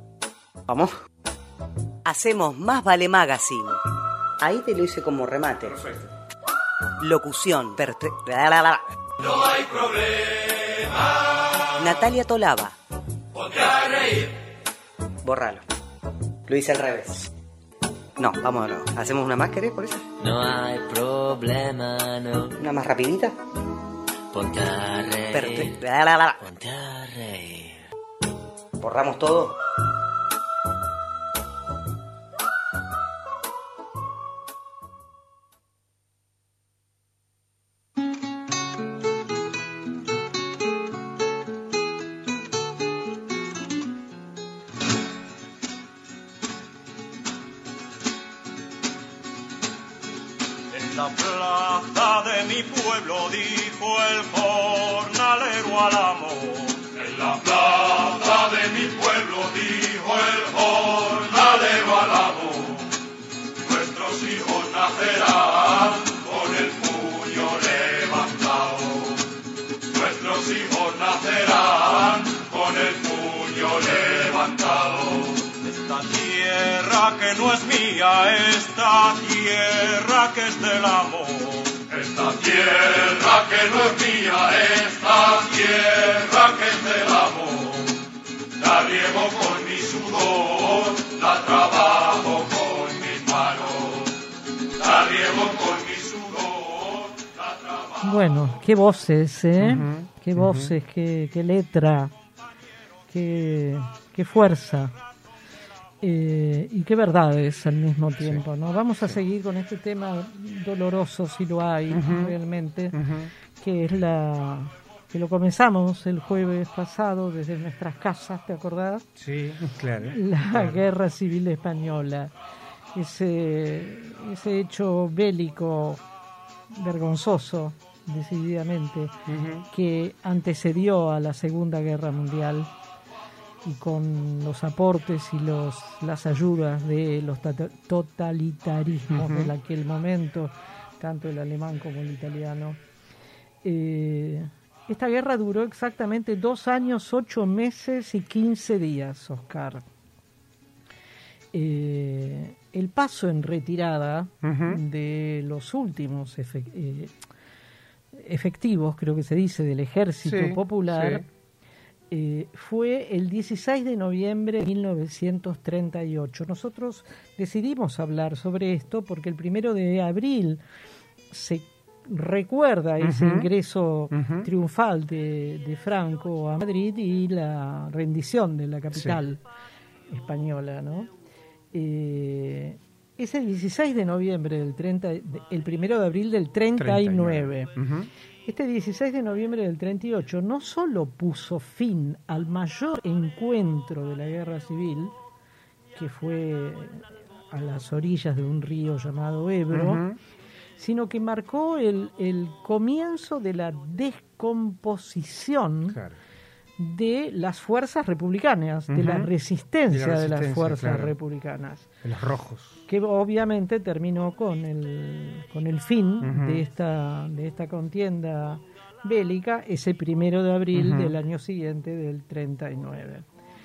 Vamos. Hacemos Más Vale Magazine. Ahí te lo hice como remate. Perfecto. Locución. Perfe- no hay problema. Natalia Tolaba. Ponte a reír. Bórralo. Lo hice al revés. No, vamos de nuevo. ¿Hacemos una más, querés, por eso? No hay problema, no. ¿Una más rapidita? Ponte a reír. Perfecto. Ponte a reír. ¿Borramos todo? En la plaza de mi pueblo dijo el jornalero al amo. En la plaza de mi pueblo dijo el jornalero al amo. Nuestros hijos nacerán con el puño levantado. Nuestros hijos nacerán con el puño levantado. Esta tierra que no es mía, esta tierra que es del amo. Esta tierra que no es mía, esta tierra que es del amo. La riego con mi sudor, la trabajo con mis manos. La riego con mi sudor, la trabajo. Bueno, qué voces, ¿eh? Uh-huh, qué voces, uh-huh. qué, qué letra, qué, qué fuerza. Eh, y qué verdades al mismo tiempo, sí, ¿no? Vamos a sí. seguir con este tema doloroso, si lo hay, uh-huh. realmente, uh-huh. que es la que lo comenzamos el jueves pasado desde nuestras casas, ¿te acordás? Sí, claro. La claro. Guerra Civil Española, ese ese hecho bélico vergonzoso, decididamente, uh-huh. que antecedió a la Segunda Guerra Mundial. Y con los aportes y los las ayudas de los totalitarismos uh-huh. de aquel momento, tanto el alemán como el italiano. Eh, esta guerra duró exactamente dos años, ocho meses y quince días, Oscar. eh, el paso en retirada Ujú. de los últimos efec- eh, efectivos, creo que se dice, del Ejército Sí, Popular, sí. eh, fue el dieciséis de noviembre de mil novecientos treinta y ocho. Nosotros decidimos hablar sobre esto porque el primero de abril se recuerda ese Ujú. ingreso Ujú. triunfal de, de Franco a Madrid y la rendición de la capital española, ¿no? Eh, ese dieciséis de noviembre del treinta, de- el primero de abril del treinta y nueve. Ujú. Este dieciséis de noviembre del treinta y ocho no solo puso fin al mayor encuentro de la guerra civil, que fue a las orillas de un río llamado Ebro, Ujú. sino que marcó el, el comienzo de la descomposición Claro. de las fuerzas republicanas, de Ujú. la resistencia De la de las resistencia, fuerzas claro. republicanas, De los rojos. que obviamente terminó con el, con el fin Ujú. de esta, de esta contienda bélica ese primero de abril Ujú. del año siguiente, del treinta y nueve.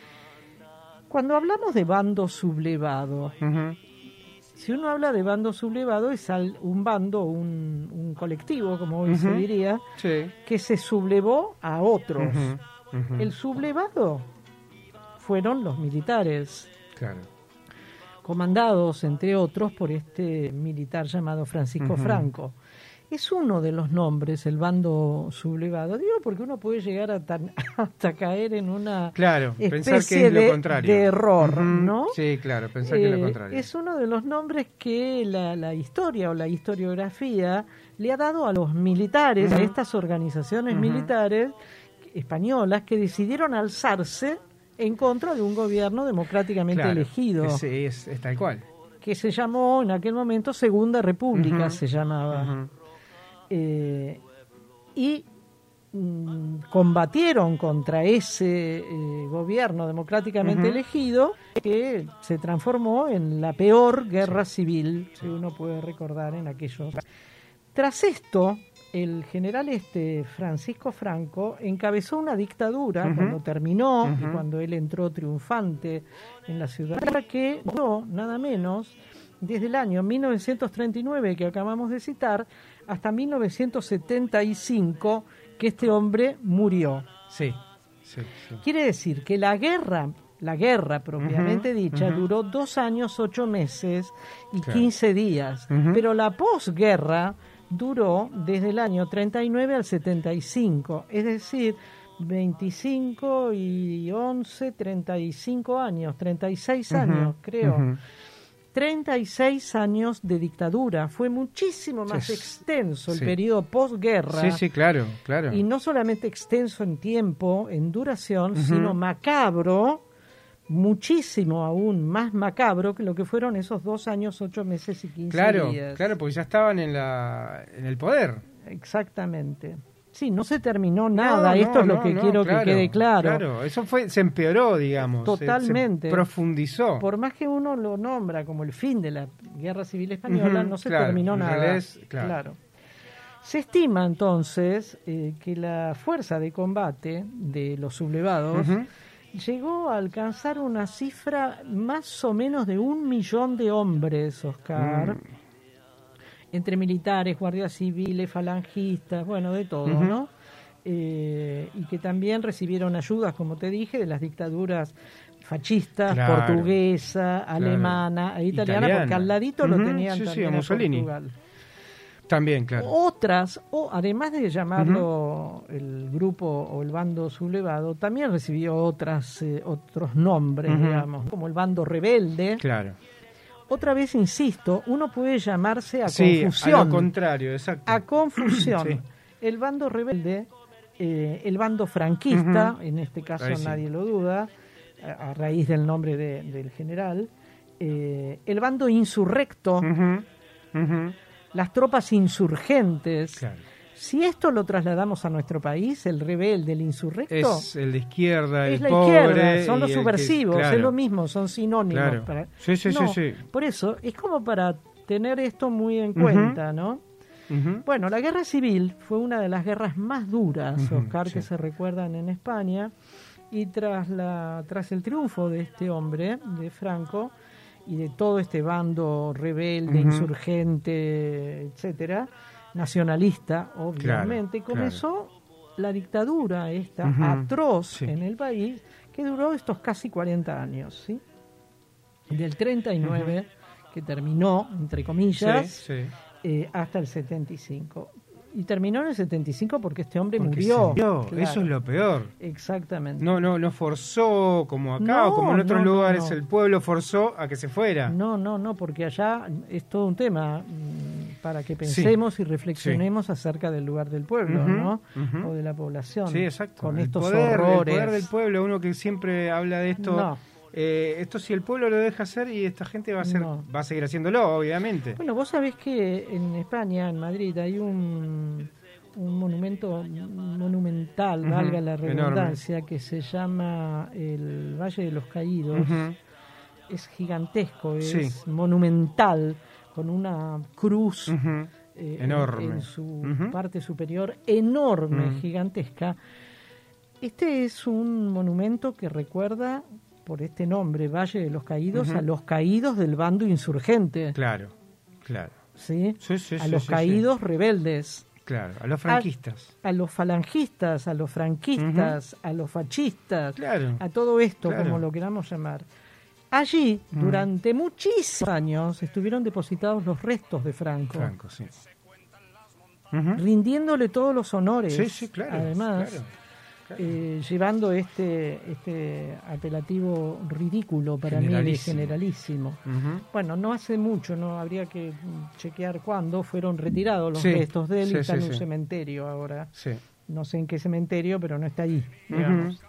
Cuando hablamos de bando sublevado, Ujú. si uno habla de bando sublevado es al- un bando, un, un colectivo, como hoy se Ujú. diría, Sí. que se sublevó a otros. Ujú. Ujú. El sublevado fueron los militares, Claro. comandados, entre otros, por este militar llamado Francisco Ujú. Franco. Es uno de los nombres, el bando sublevado. Digo porque uno puede llegar a tan- hasta caer en una Claro, pensar especie que es lo de, contrario. de error, Ujú. ¿no? Sí, claro, pensar que es Eh, lo contrario. es uno de los nombres que la, la historia o la historiografía le ha dado a los militares, a Ujú. estas organizaciones Ujú. militares españolas que decidieron alzarse en contra de un gobierno democráticamente Claro, elegido, Es, es, es tal cual. que se llamó en aquel momento Segunda República, Ujú. se llamaba. Ujú. Eh, y mm, combatieron contra ese eh, gobierno democráticamente Ujú. elegido que se transformó en la peor guerra civil que uno puede recordar en aquellos. Tras esto, el general este Francisco Franco encabezó una dictadura Ujú. cuando terminó y Ujú. cuando él entró triunfante en la ciudad, que duró nada menos desde el año mil novecientos treinta y nueve que acabamos de citar hasta mil novecientos setenta y cinco que este hombre murió. Sí, sí, sí. Quiere decir que la guerra, la guerra propiamente Ujú, dicha, ujú. duró dos años, ocho meses y Claro. quince días. Ujú. Pero la posguerra duró desde el año treinta y nueve al setenta y cinco, es decir, veinticinco y once, treinta y cinco años, treinta y seis años, Ujú, creo. ujú. treinta y seis años de dictadura. Fue muchísimo más Sí, extenso el sí. periodo posguerra. Sí, sí, claro, claro. Y no solamente extenso en tiempo, en duración, Ujú. sino macabro, muchísimo aún más macabro que lo que fueron esos dos años, ocho meses y quince Claro, días. claro, porque ya estaban en la en el poder. Exactamente. Sí, no se terminó nada. No, Esto no, es lo no, que no, quiero claro, que quede claro. Claro, eso fue, se empeoró, digamos. se- Totalmente. Se, profundizó. Por más que uno lo nombra como el fin de la Guerra Civil Española, Ujú, no se claro, terminó en nada. realidad es- claro. Se estima entonces eh, que la fuerza de combate de los sublevados Ujú. llegó a alcanzar una cifra más o menos de un millón de hombres, Oscar, Mm. entre militares, guardias civiles, falangistas, bueno, de todo, Ujú. ¿no? Eh, y que también recibieron ayudas, como te dije, de las dictaduras fascistas, Claro, portuguesa, alemana e italiana, Italiana. porque al ladito lo Ujú, tenían sí, sí, también a a Mussolini. Portugal. También, claro. Otras, o además de llamarlo el grupo o el bando sublevado, también recibió otras eh, otros nombres, Ujú. digamos, como el bando rebelde. Claro. Otra vez insisto, uno puede llamarse a Sí, confusión. a lo contrario, exacto. A confusión. Sí. El bando rebelde, eh, el bando franquista, Ujú. en este caso Ahí sí. nadie lo duda, a, a raíz del nombre de- del general, eh, el bando insurrecto, Ujú, ujú. las tropas insurgentes. Claro. Si esto lo trasladamos a nuestro país, el rebelde, el insurrecto, Es el de izquierda, es el la pobre. izquierda, son y los el que- subversivos, claro. es lo mismo, son sinónimos. Claro. Para... Sí, sí, sí, No, sí. Por eso, es como para tener esto muy en Ujú. cuenta, ¿no? Ujú. Bueno, la guerra civil fue una de las guerras más duras, Ujú, Oscar, que sí. se recuerdan en España, y tras, la, tras el triunfo de este hombre, de Franco, y de todo este bando rebelde, uh-huh. insurgente, etcétera, nacionalista, obviamente, claro, comenzó claro. la dictadura esta uh-huh. atroz sí. en el país, que duró estos casi cuarenta años, ¿sí? Del treinta y nueve, uh-huh. que terminó, entre comillas, sí, sí. Eh, hasta el setenta y cinco. Y terminó en el setenta y cinco porque este hombre porque murió. Claro. Eso es lo peor. Exactamente. No, no, no forzó como acá no, o como en otros no, lugares no, no. el pueblo forzó a que se fuera. No, no, no, porque allá es todo un tema mmm, para que pensemos sí. y reflexionemos sí. acerca del lugar del pueblo, uh-huh, ¿no? Uh-huh. O de la población. Sí, exacto. Con el estos poder, horrores. El poder del pueblo, uno que siempre habla de esto. No. Eh, esto si el pueblo lo deja hacer y esta gente va a hacer, no. va a seguir haciéndolo, obviamente. Bueno, vos sabés que en España, en Madrid, hay un, un monumento monumental, uh-huh. valga la redundancia, enorme. Que se llama el Valle de los Caídos. Uh-huh. Es gigantesco, es sí. monumental, con una cruz uh-huh. eh, enorme en, en su uh-huh. parte superior, enorme, uh-huh. gigantesca. Este es un monumento que recuerda, por este nombre, Valle de los Caídos, uh-huh. a los caídos del bando insurgente. Claro, claro. ¿Sí? Sí, sí, a sí, los sí, caídos sí. rebeldes. Claro, a los franquistas. A, a los falangistas, a los franquistas, uh-huh. a los fascistas, claro. a todo esto, claro. como lo queramos llamar. Allí, uh-huh. durante muchísimos años, estuvieron depositados los restos de Franco. Franco, sí. Uh-huh. Rindiéndole todos los honores. Sí, sí, claro. Además... Claro. Claro. Eh, llevando este este apelativo ridículo para mí de generalísimo. Uh-huh. Bueno, no hace mucho, no habría que chequear cuándo fueron retirados los sí, restos de él sí, y está sí, en un sí. cementerio ahora. Sí. No sé en qué cementerio, pero no está allí, digamos. Uh-huh.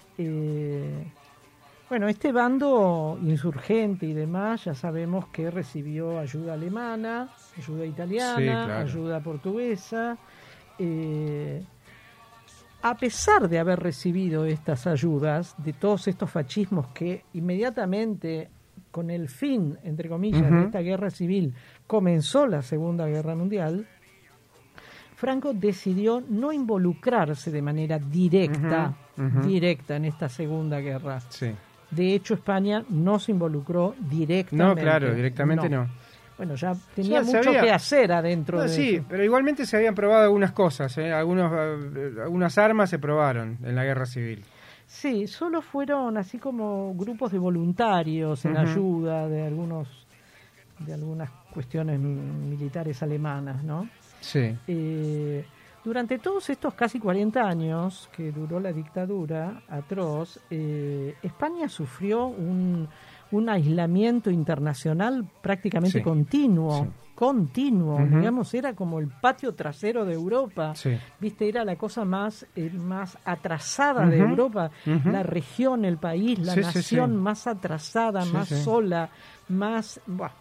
Eh, bueno, este bando insurgente y demás, ya sabemos que recibió ayuda alemana, ayuda italiana, sí, claro. ayuda portuguesa. Eh, A pesar de haber recibido estas ayudas, de todos estos fascismos que inmediatamente, con el fin, entre comillas, uh-huh. de esta guerra civil, comenzó la Segunda Guerra Mundial, Franco decidió no involucrarse de manera directa, uh-huh. Uh-huh. directa en esta Segunda Guerra. Sí. De hecho, España no se involucró directamente. No, claro, directamente no. no. Bueno, ya tenía ya mucho había, que hacer adentro no, de sí, eso. Pero igualmente se habían probado algunas cosas, ¿eh? Algunos, eh, algunas armas se probaron en la guerra civil. Sí, solo fueron así como grupos de voluntarios en uh-huh. ayuda de algunos de algunas cuestiones militares alemanas, ¿no? Sí. Eh, durante todos estos casi cuarenta años que duró la dictadura atroz, eh, España sufrió un un aislamiento internacional prácticamente sí, continuo, sí. continuo, uh-huh. digamos, era como el patio trasero de Europa, sí. viste, era la cosa más eh, más atrasada uh-huh. de Europa, uh-huh. la región, el país, la sí, nación sí, sí. más atrasada, sí, más sí. sola, más... Buah.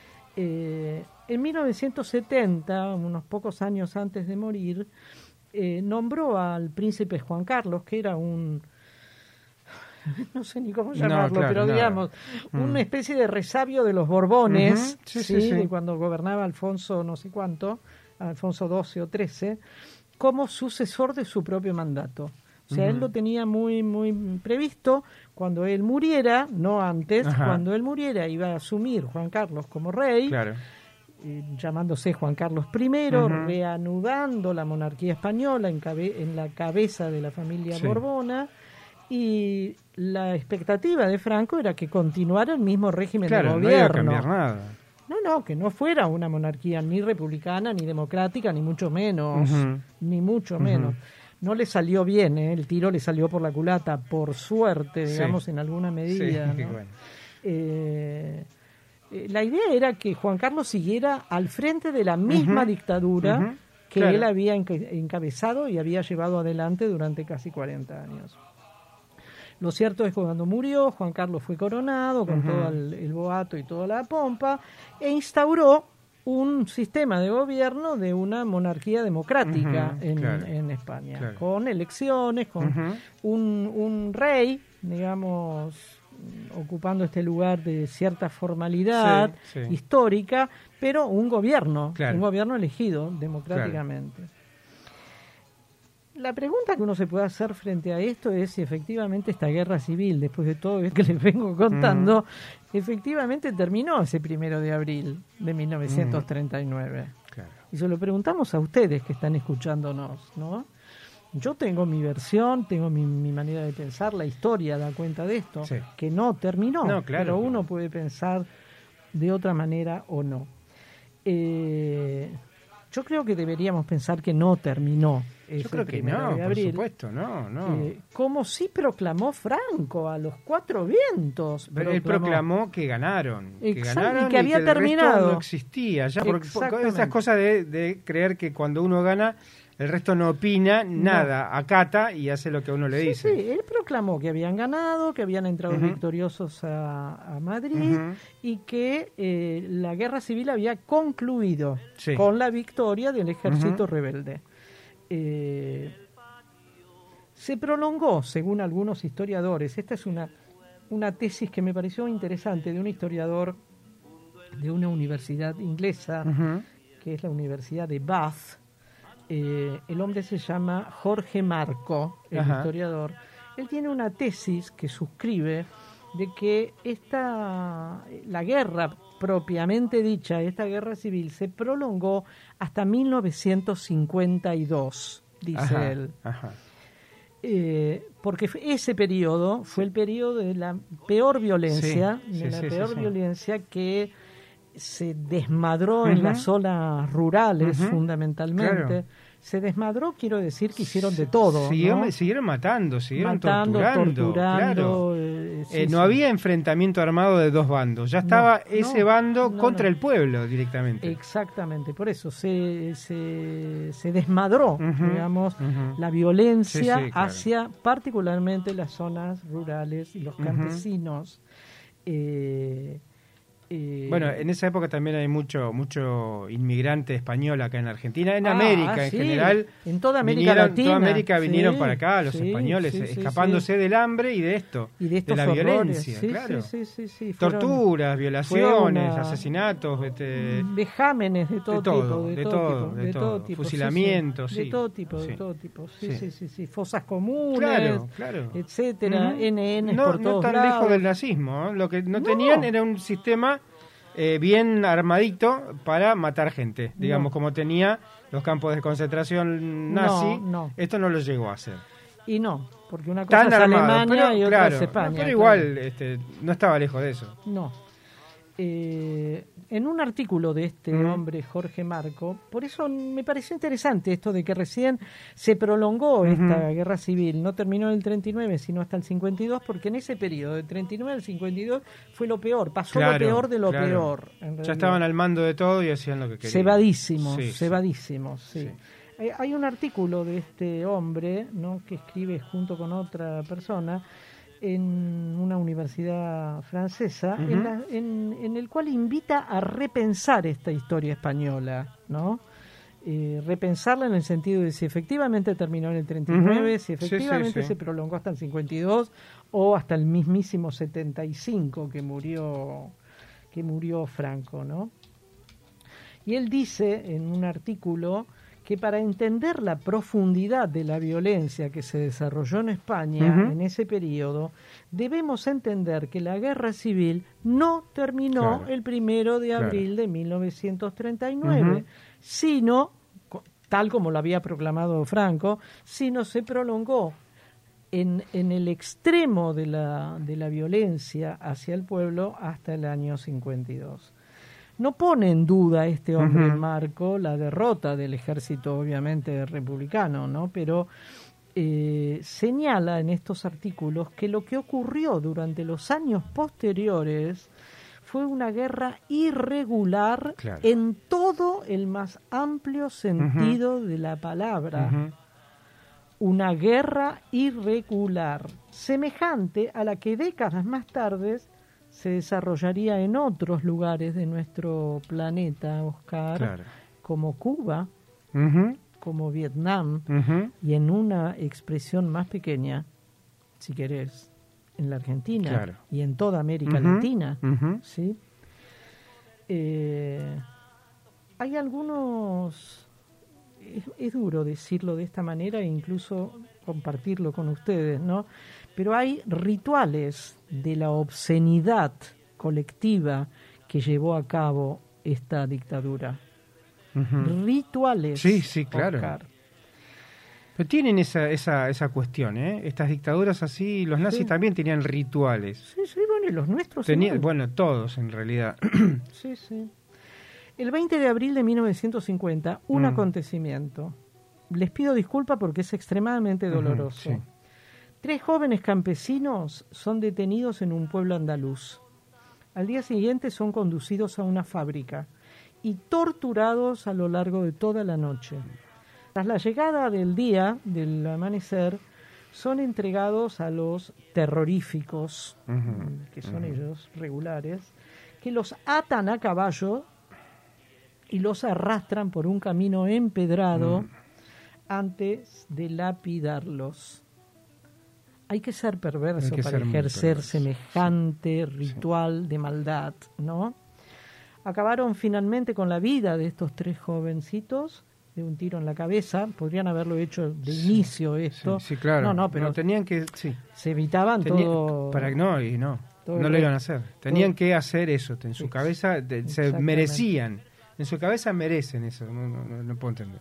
Eh, en mil novecientos setenta, unos pocos años antes de morir, eh, nombró al príncipe Juan Carlos, que era un... no sé ni cómo llamarlo, no, claro, pero nada. digamos, mm. una especie de resabio de los Borbones, uh-huh. sí, ¿sí? Sí, sí. de cuando gobernaba Alfonso no sé cuánto, Alfonso doce o trece, como sucesor de su propio mandato. O sea, uh-huh. él lo tenía muy muy previsto. Cuando él muriera, no antes, uh-huh. cuando él muriera iba a asumir Juan Carlos como rey, claro. eh, llamándose Juan Carlos primero, uh-huh. reanudando la monarquía española en, cabe- en la cabeza de la familia sí. Borbona. Y la expectativa de Franco era que continuara el mismo régimen claro, de gobierno. No iba a cambiar nada. No, no, que no fuera una monarquía ni republicana, ni democrática, ni mucho menos. Uh-huh. Ni mucho uh-huh. menos. No le salió bien, ¿eh? El tiro le salió por la culata, por suerte, digamos, sí. en alguna medida. Sí, ¿no? bueno. eh, eh, la idea era que Juan Carlos siguiera al frente de la misma uh-huh. dictadura uh-huh. que claro. él había enca- encabezado y había llevado adelante durante casi cuarenta años. Lo cierto es que cuando murió, Juan Carlos fue coronado con uh-huh. todo el, el boato y toda la pompa e instauró un sistema de gobierno de una monarquía democrática uh-huh. en, claro. en España, claro. con elecciones, con uh-huh. un, un rey, digamos, ocupando este lugar de cierta formalidad sí, sí. histórica, pero un gobierno, claro. un gobierno elegido democráticamente. Claro. La pregunta que uno se puede hacer frente a esto es si efectivamente esta guerra civil, después de todo esto que les vengo contando, mm. efectivamente terminó ese primero de abril de mil novecientos treinta y nueve. Mm. Claro. Y se lo preguntamos a ustedes que están escuchándonos, ¿no? Yo tengo mi versión, tengo mi, mi manera de pensar, la historia da cuenta de esto, sí. que no terminó, no, claro, pero uno puede pensar de otra manera o no. Eh, yo creo que deberíamos pensar que no terminó. Yo creo que no, por supuesto, no, no. Eh, como sí proclamó Franco a los cuatro vientos. Pero proclamó. Él proclamó que ganaron, que Exacto, ganaron y que había y que terminado. El resto no existía, ya por, por esas cosas de, de creer que cuando uno gana el resto no opina nada, no. acata y hace lo que uno le sí, dice. Sí, él proclamó que habían ganado, que habían entrado uh-huh. victoriosos a, a Madrid uh-huh. y que eh, la guerra civil había concluido sí. con la victoria del ejército uh-huh. rebelde. Eh, se prolongó, según algunos historiadores, esta es una, una tesis que me pareció interesante de un historiador de una universidad inglesa, uh-huh. que es la Universidad de Bath. Eh, el hombre se llama Jorge Marco, el Ajá. historiador. Él tiene una tesis que suscribe de que esta, la guerra propiamente dicha, esta guerra civil, se prolongó hasta mil novecientos cincuenta y dos, dice Ajá. él. Ajá. Eh, porque ese periodo fue el periodo de la peor violencia, sí, de sí, la sí, peor sí, violencia sí. que se desmadró uh-huh. en las zonas rurales uh-huh. fundamentalmente. Claro. Se desmadró, quiero decir que hicieron de todo. Siguieron, ¿no? siguieron matando, siguieron matando, torturando. torturando claro. eh, sí, eh, no sí. había enfrentamiento armado de dos bandos. Ya estaba no, ese no, bando no, contra no. el pueblo directamente. Exactamente, por eso se, se, se desmadró, uh-huh. digamos, uh-huh. la violencia sí, sí, claro. hacia particularmente las zonas rurales y los uh-huh. campesinos. Eh, Eh, bueno, en esa época también hay mucho mucho inmigrante español acá en Argentina, en ah, América ah, en sí. general. En toda América vinieron, Latina. Toda América vinieron sí, para acá, los sí, españoles, sí, sí, escapándose sí. del hambre y de esto, y de, de la horrores. violencia, sí, claro. Sí, sí, sí, sí. Fueron, Torturas, violaciones, una, asesinatos, este, vejámenes de todo, de todo tipo, de, de todo, todo, tipo, de de todo, todo tipo, fusilamientos, sí, sí. de todo tipo, sí. de todo tipo, sí, sí, sí, sí, sí. Fosas comunes, claro, claro. etcétera, uh-huh. N N no, por no todos tan lados. lejos del nazismo, ¿eh? Lo que no, no tenían era un sistema Eh, bien armadito para matar gente, digamos, no. como tenía los campos de concentración nazi. No, no. Esto no lo llegó a hacer. Y no, porque una cosa Tan es armado, Alemania pero, y otra claro, es España. No, pero claro. igual este, no estaba lejos de eso. No. Eh, en un artículo de este mm. hombre, Jorge Marco, por eso me pareció interesante esto de que recién se prolongó mm-hmm. esta guerra civil, no terminó en el treinta y nueve, sino hasta el cincuenta y dos, porque en ese periodo, del treinta y nueve al cincuenta y dos, fue lo peor, pasó claro, lo peor de lo claro. peor. En ya estaban al mando de todo y hacían lo que querían. Cebadísimos, sí, cebadísimos, sí. sí. sí. Hay un artículo de este hombre, ¿no?, que escribe junto con otra persona en una universidad francesa, uh-huh. en, la, en, en el cual invita a repensar esta historia española, ¿no? Eh, repensarla en el sentido de si efectivamente terminó en el treinta y nueve, uh-huh. si efectivamente sí, sí, sí. se prolongó hasta el cincuenta y dos o hasta el mismísimo setenta y cinco que murió que murió Franco, ¿no? Y él dice en un artículo que para entender la profundidad de la violencia que se desarrolló en España uh-huh. en ese periodo, debemos entender que la guerra civil no terminó claro. el primero de abril claro. de mil novecientos treinta y nueve, uh-huh. sino, tal como lo había proclamado Franco, sino se prolongó en, en el extremo de la, de la violencia hacia el pueblo hasta el año cincuenta y dos. No pone en duda este hombre uh-huh. Marco la derrota del ejército, obviamente, republicano, ¿no? Pero eh, señala en estos artículos que lo que ocurrió durante los años posteriores fue una guerra irregular claro. en todo el más amplio sentido uh-huh. de la palabra. Uh-huh. Una guerra irregular, semejante a la que décadas más tarde se desarrollaría en otros lugares de nuestro planeta, Oscar, claro. como Cuba, uh-huh. como Vietnam, uh-huh. y en una expresión más pequeña, si querés, en la Argentina claro. y en toda América uh-huh. Latina. Uh-huh. ¿Sí? Eh, hay algunos es, es duro decirlo de esta manera e incluso compartirlo con ustedes, ¿no? Pero hay rituales de la obscenidad colectiva que llevó a cabo esta dictadura. Uh-huh. Rituales. Sí, sí, claro. Oscar. Pero tienen esa, esa, esa cuestión, ¿eh? Estas dictaduras así, los nazis sí. también tenían rituales. Sí, sí, bueno, y los nuestros Tenía, bueno, todos en realidad. Sí, sí. El veinte de abril de mil novecientos cincuenta, un mm. acontecimiento. Les pido disculpas porque es extremadamente doloroso. Uh-huh, sí. Tres jóvenes campesinos son detenidos en un pueblo andaluz. Al día siguiente son conducidos a una fábrica y torturados a lo largo de toda la noche. Tras la llegada del día, del amanecer, son entregados a los terroríficos, uh-huh, que son uh-huh. ellos, regulares, que los atan a caballo y los arrastran por un camino empedrado uh-huh. antes de lapidarlos. Hay que ser perverso que para ser ejercer semejante ritual sí. de maldad, ¿no? Acabaron finalmente con la vida de estos tres jovencitos de un tiro en la cabeza. Podrían haberlo hecho de sí, inicio esto. Sí, sí, claro. No, no, pero no, tenían que, sí. se evitaban Tenía, todo. Para no y no, no lo iban a hacer. Tenían todo. que hacer eso. En su cabeza de, se merecían. En su cabeza merecen eso. No, no, no, no puedo entender.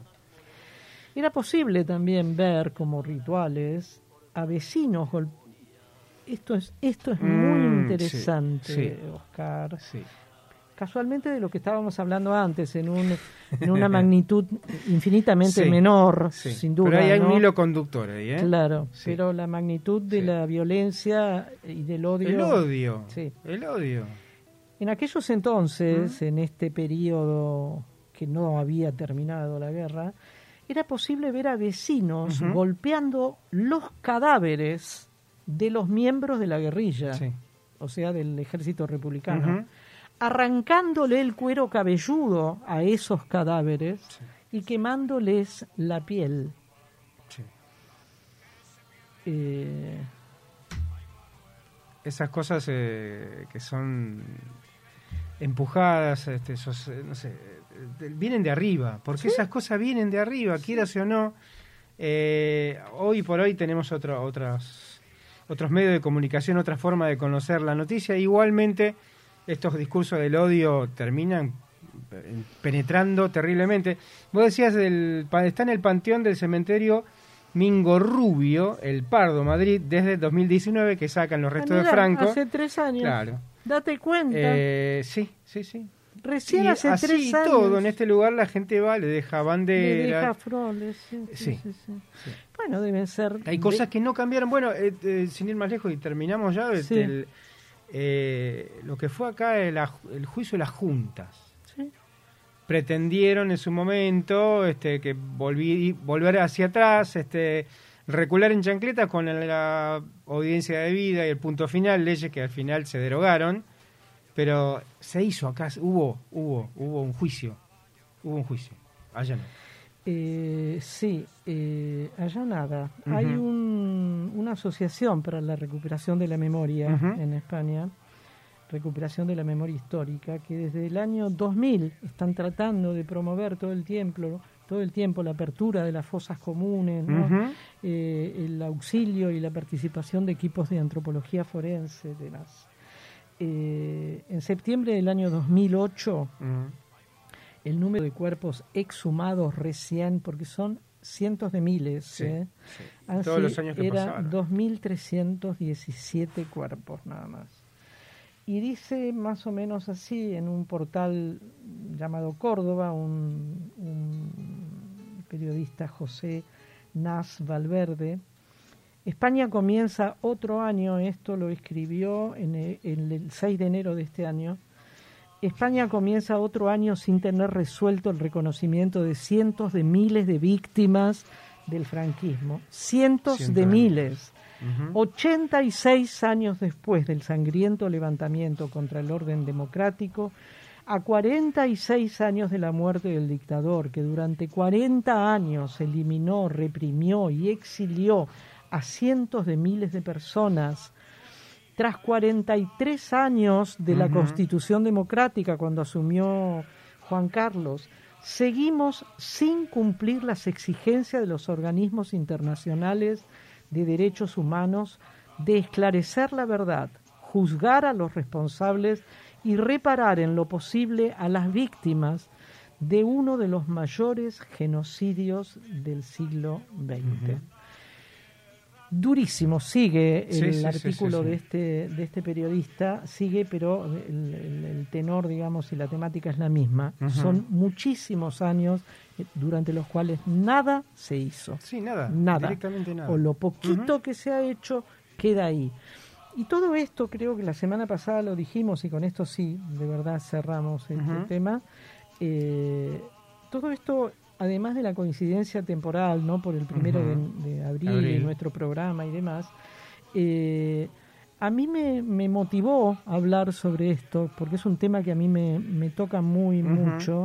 Era posible también ver como rituales a vecinos gol- esto es esto es mm, muy interesante, sí, sí. Oscar. Sí. Casualmente de lo que estábamos hablando antes, en un en una magnitud infinitamente sí, menor, sí. sin duda. Pero ahí hay ¿no? un hilo conductor ahí, ¿eh? Claro, sí. pero la magnitud de sí. la violencia y del odio. El odio, sí. el odio. En aquellos entonces, ¿Mm? en este periodo que no había terminado la guerra, era posible ver a vecinos uh-huh. golpeando los cadáveres de los miembros de la guerrilla, sí. o sea, del ejército republicano, uh-huh. arrancándole el cuero cabelludo a esos cadáveres sí. y quemándoles la piel. Sí. Eh... Esas cosas eh, que son empujadas, este, esos, no sé, vienen de arriba, porque ¿sí? esas cosas vienen de arriba, sí. quieras o no. Eh, hoy por hoy tenemos otro, otros, otros medios de comunicación, otra forma de conocer la noticia. Igualmente, estos discursos del odio terminan penetrando terriblemente. Vos decías, del, está en el panteón del cementerio Mingo Rubio, El Pardo, Madrid, desde dos mil diecinueve, que sacan los restos ah, mira, de Franco. Hace tres años. Claro. Date cuenta. Eh, sí, sí, sí. Recién y hace así tres años. Todo, en este lugar la gente va, le deja banderas. Le deja flores, sí, sí, sí, sí, sí. sí. Bueno, deben ser... Hay de... cosas que no cambiaron. Bueno, eh, eh, sin ir más lejos, y terminamos ya, sí. el, eh, lo que fue acá el, el juicio de las juntas. Sí. Pretendieron en su momento este, que volví, volver hacia atrás, este, recular en chancletas con la audiencia de vida y el punto final, leyes que al final se derogaron. Pero se hizo acá, hubo hubo hubo un juicio, hubo un juicio, allá no. Eh, sí, eh, allá nada. Uh-huh. Hay un, una asociación para la recuperación de la memoria uh-huh. en España, recuperación de la memoria histórica, que desde el año dos mil están tratando de promover todo el tiempo, todo el tiempo la apertura de las fosas comunes, ¿no? Uh-huh. eh, el auxilio y la participación de equipos de antropología forense, demás. Eh, en septiembre del año dos mil ocho, uh-huh. el número de cuerpos exhumados recién, porque son cientos de miles, sí, ¿eh? sí. Así, todos los años que era pasaron. dos mil trescientos diecisiete cuerpos nada más. Y dice más o menos así en un portal llamado Córdoba, un, un periodista, José Nas Valverde: España comienza otro año, esto lo escribió en el, en el seis de enero de este año. España comienza otro año sin tener resuelto el reconocimiento de cientos de miles de víctimas del franquismo. Cientos Ciento de miles. Uh-huh. ochenta y seis años después del sangriento levantamiento contra el orden democrático, a cuarenta y seis años de la muerte del dictador, que durante cuarenta años eliminó, reprimió y exilió a cientos de miles de personas, tras cuarenta y tres años de la uh-huh. Constitución Democrática, cuando asumió Juan Carlos, seguimos sin cumplir las exigencias de los organismos internacionales de derechos humanos de esclarecer la verdad, juzgar a los responsables y reparar en lo posible a las víctimas de uno de los mayores genocidios del siglo veinte. Uh-huh. Durísimo, sigue el sí, sí, artículo sí, sí, sí. de este de este periodista, sigue, pero el, el, el tenor, digamos, y la temática es la misma. Uh-huh. Son muchísimos años durante los cuales nada se hizo. Sí, nada, nada. Directamente nada. O lo poquito uh-huh. que se ha hecho queda ahí. Y todo esto, creo que la semana pasada lo dijimos, y con esto sí, de verdad cerramos este uh-huh. tema. Eh, todo esto, además de la coincidencia temporal, ¿no? Por el primero uh-huh. de, de abril, abril, de nuestro programa y demás, eh, a mí me, me motivó a hablar sobre esto, porque es un tema que a mí me, me toca muy uh-huh. mucho.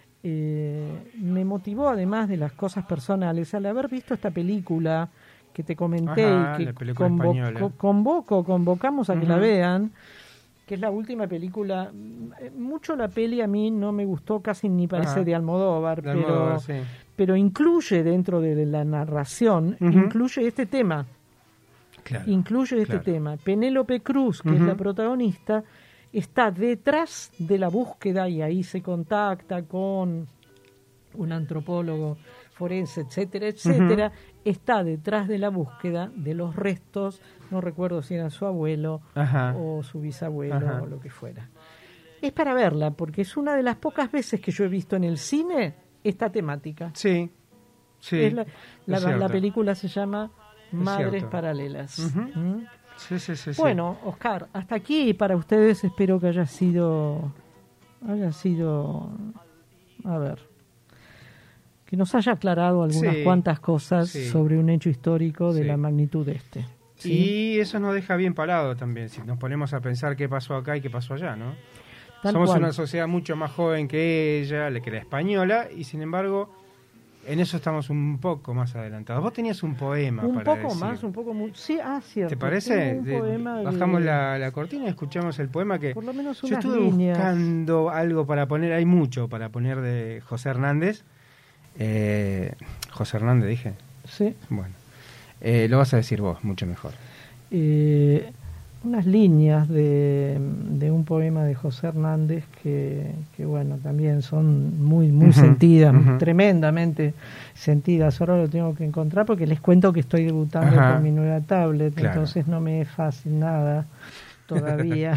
Eh, me motivó, además de las cosas personales, al haber visto esta película que te comenté Ajá, y que convo- convoco, convocamos a uh-huh. que la vean, que es la última película. Mucho la peli a mí no me gustó, casi ni parece Ajá. de Almodóvar, de pero, Almodóvar sí. pero incluye dentro de la narración, uh-huh. incluye este tema. Claro, incluye este claro. tema. Penélope Cruz, que uh-huh. es la protagonista, está detrás de la búsqueda, y ahí se contacta con un antropólogo forense, etcétera, etcétera, uh-huh. está detrás de la búsqueda de los restos, no recuerdo si era su abuelo Ajá. o su bisabuelo Ajá. o lo que fuera. Es para verla, porque es una de las pocas veces que yo he visto en el cine esta temática. Sí, sí. Es la, la, es la película se llama Madres Paralelas. Uh-huh. ¿Mm? Sí, sí, sí, sí. Bueno, Oscar, hasta aquí para ustedes. Espero que haya sido, haya sido, a ver, que nos haya aclarado algunas sí, cuantas cosas sí. sobre un hecho histórico de sí. la magnitud de este. ¿Sí? Y eso nos deja bien parado también, si nos ponemos a pensar qué pasó acá y qué pasó allá, ¿no? Tal Somos cual. Una sociedad mucho más joven que ella, que la española, y sin embargo, en eso estamos un poco más adelantados. Vos tenías un poema un para Un poco decir. más, un poco muy... Sí, ah, cierto. ¿Te parece? Un poema Bajamos de... la, la cortina y escuchamos el poema que... Por lo menos yo unas estuve líneas. buscando algo para poner, hay mucho para poner de José Hernández. Eh, José Hernández, dije. Sí. Bueno, eh, lo vas a decir vos, mucho mejor. Eh, unas líneas de, de un poema de José Hernández que, que bueno, también son muy muy uh-huh, sentidas, uh-huh. tremendamente sentidas. Ahora lo tengo que encontrar porque les cuento que estoy debutando uh-huh. con mi nueva tablet, claro. entonces no me es fácil nada todavía.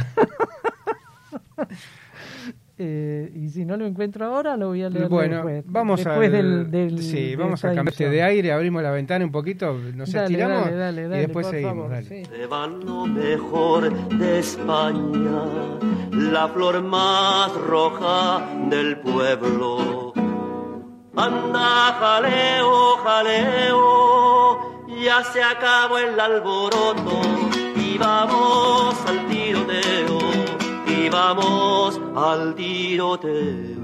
Eh, y si no lo encuentro ahora, lo voy a leer bueno, después. Vamos después al, del, del, sí, de vamos a cambiar de aire, abrimos la ventana un poquito, nos dale, estiramos dale, dale, dale, y después por seguimos. Favor, dale. sí. Se va lo mejor de España, la flor más roja del pueblo. Anda, jaleo, jaleo, ya se acabó el alboroto y vamos al tiroteo. Y vamos al tiroteo.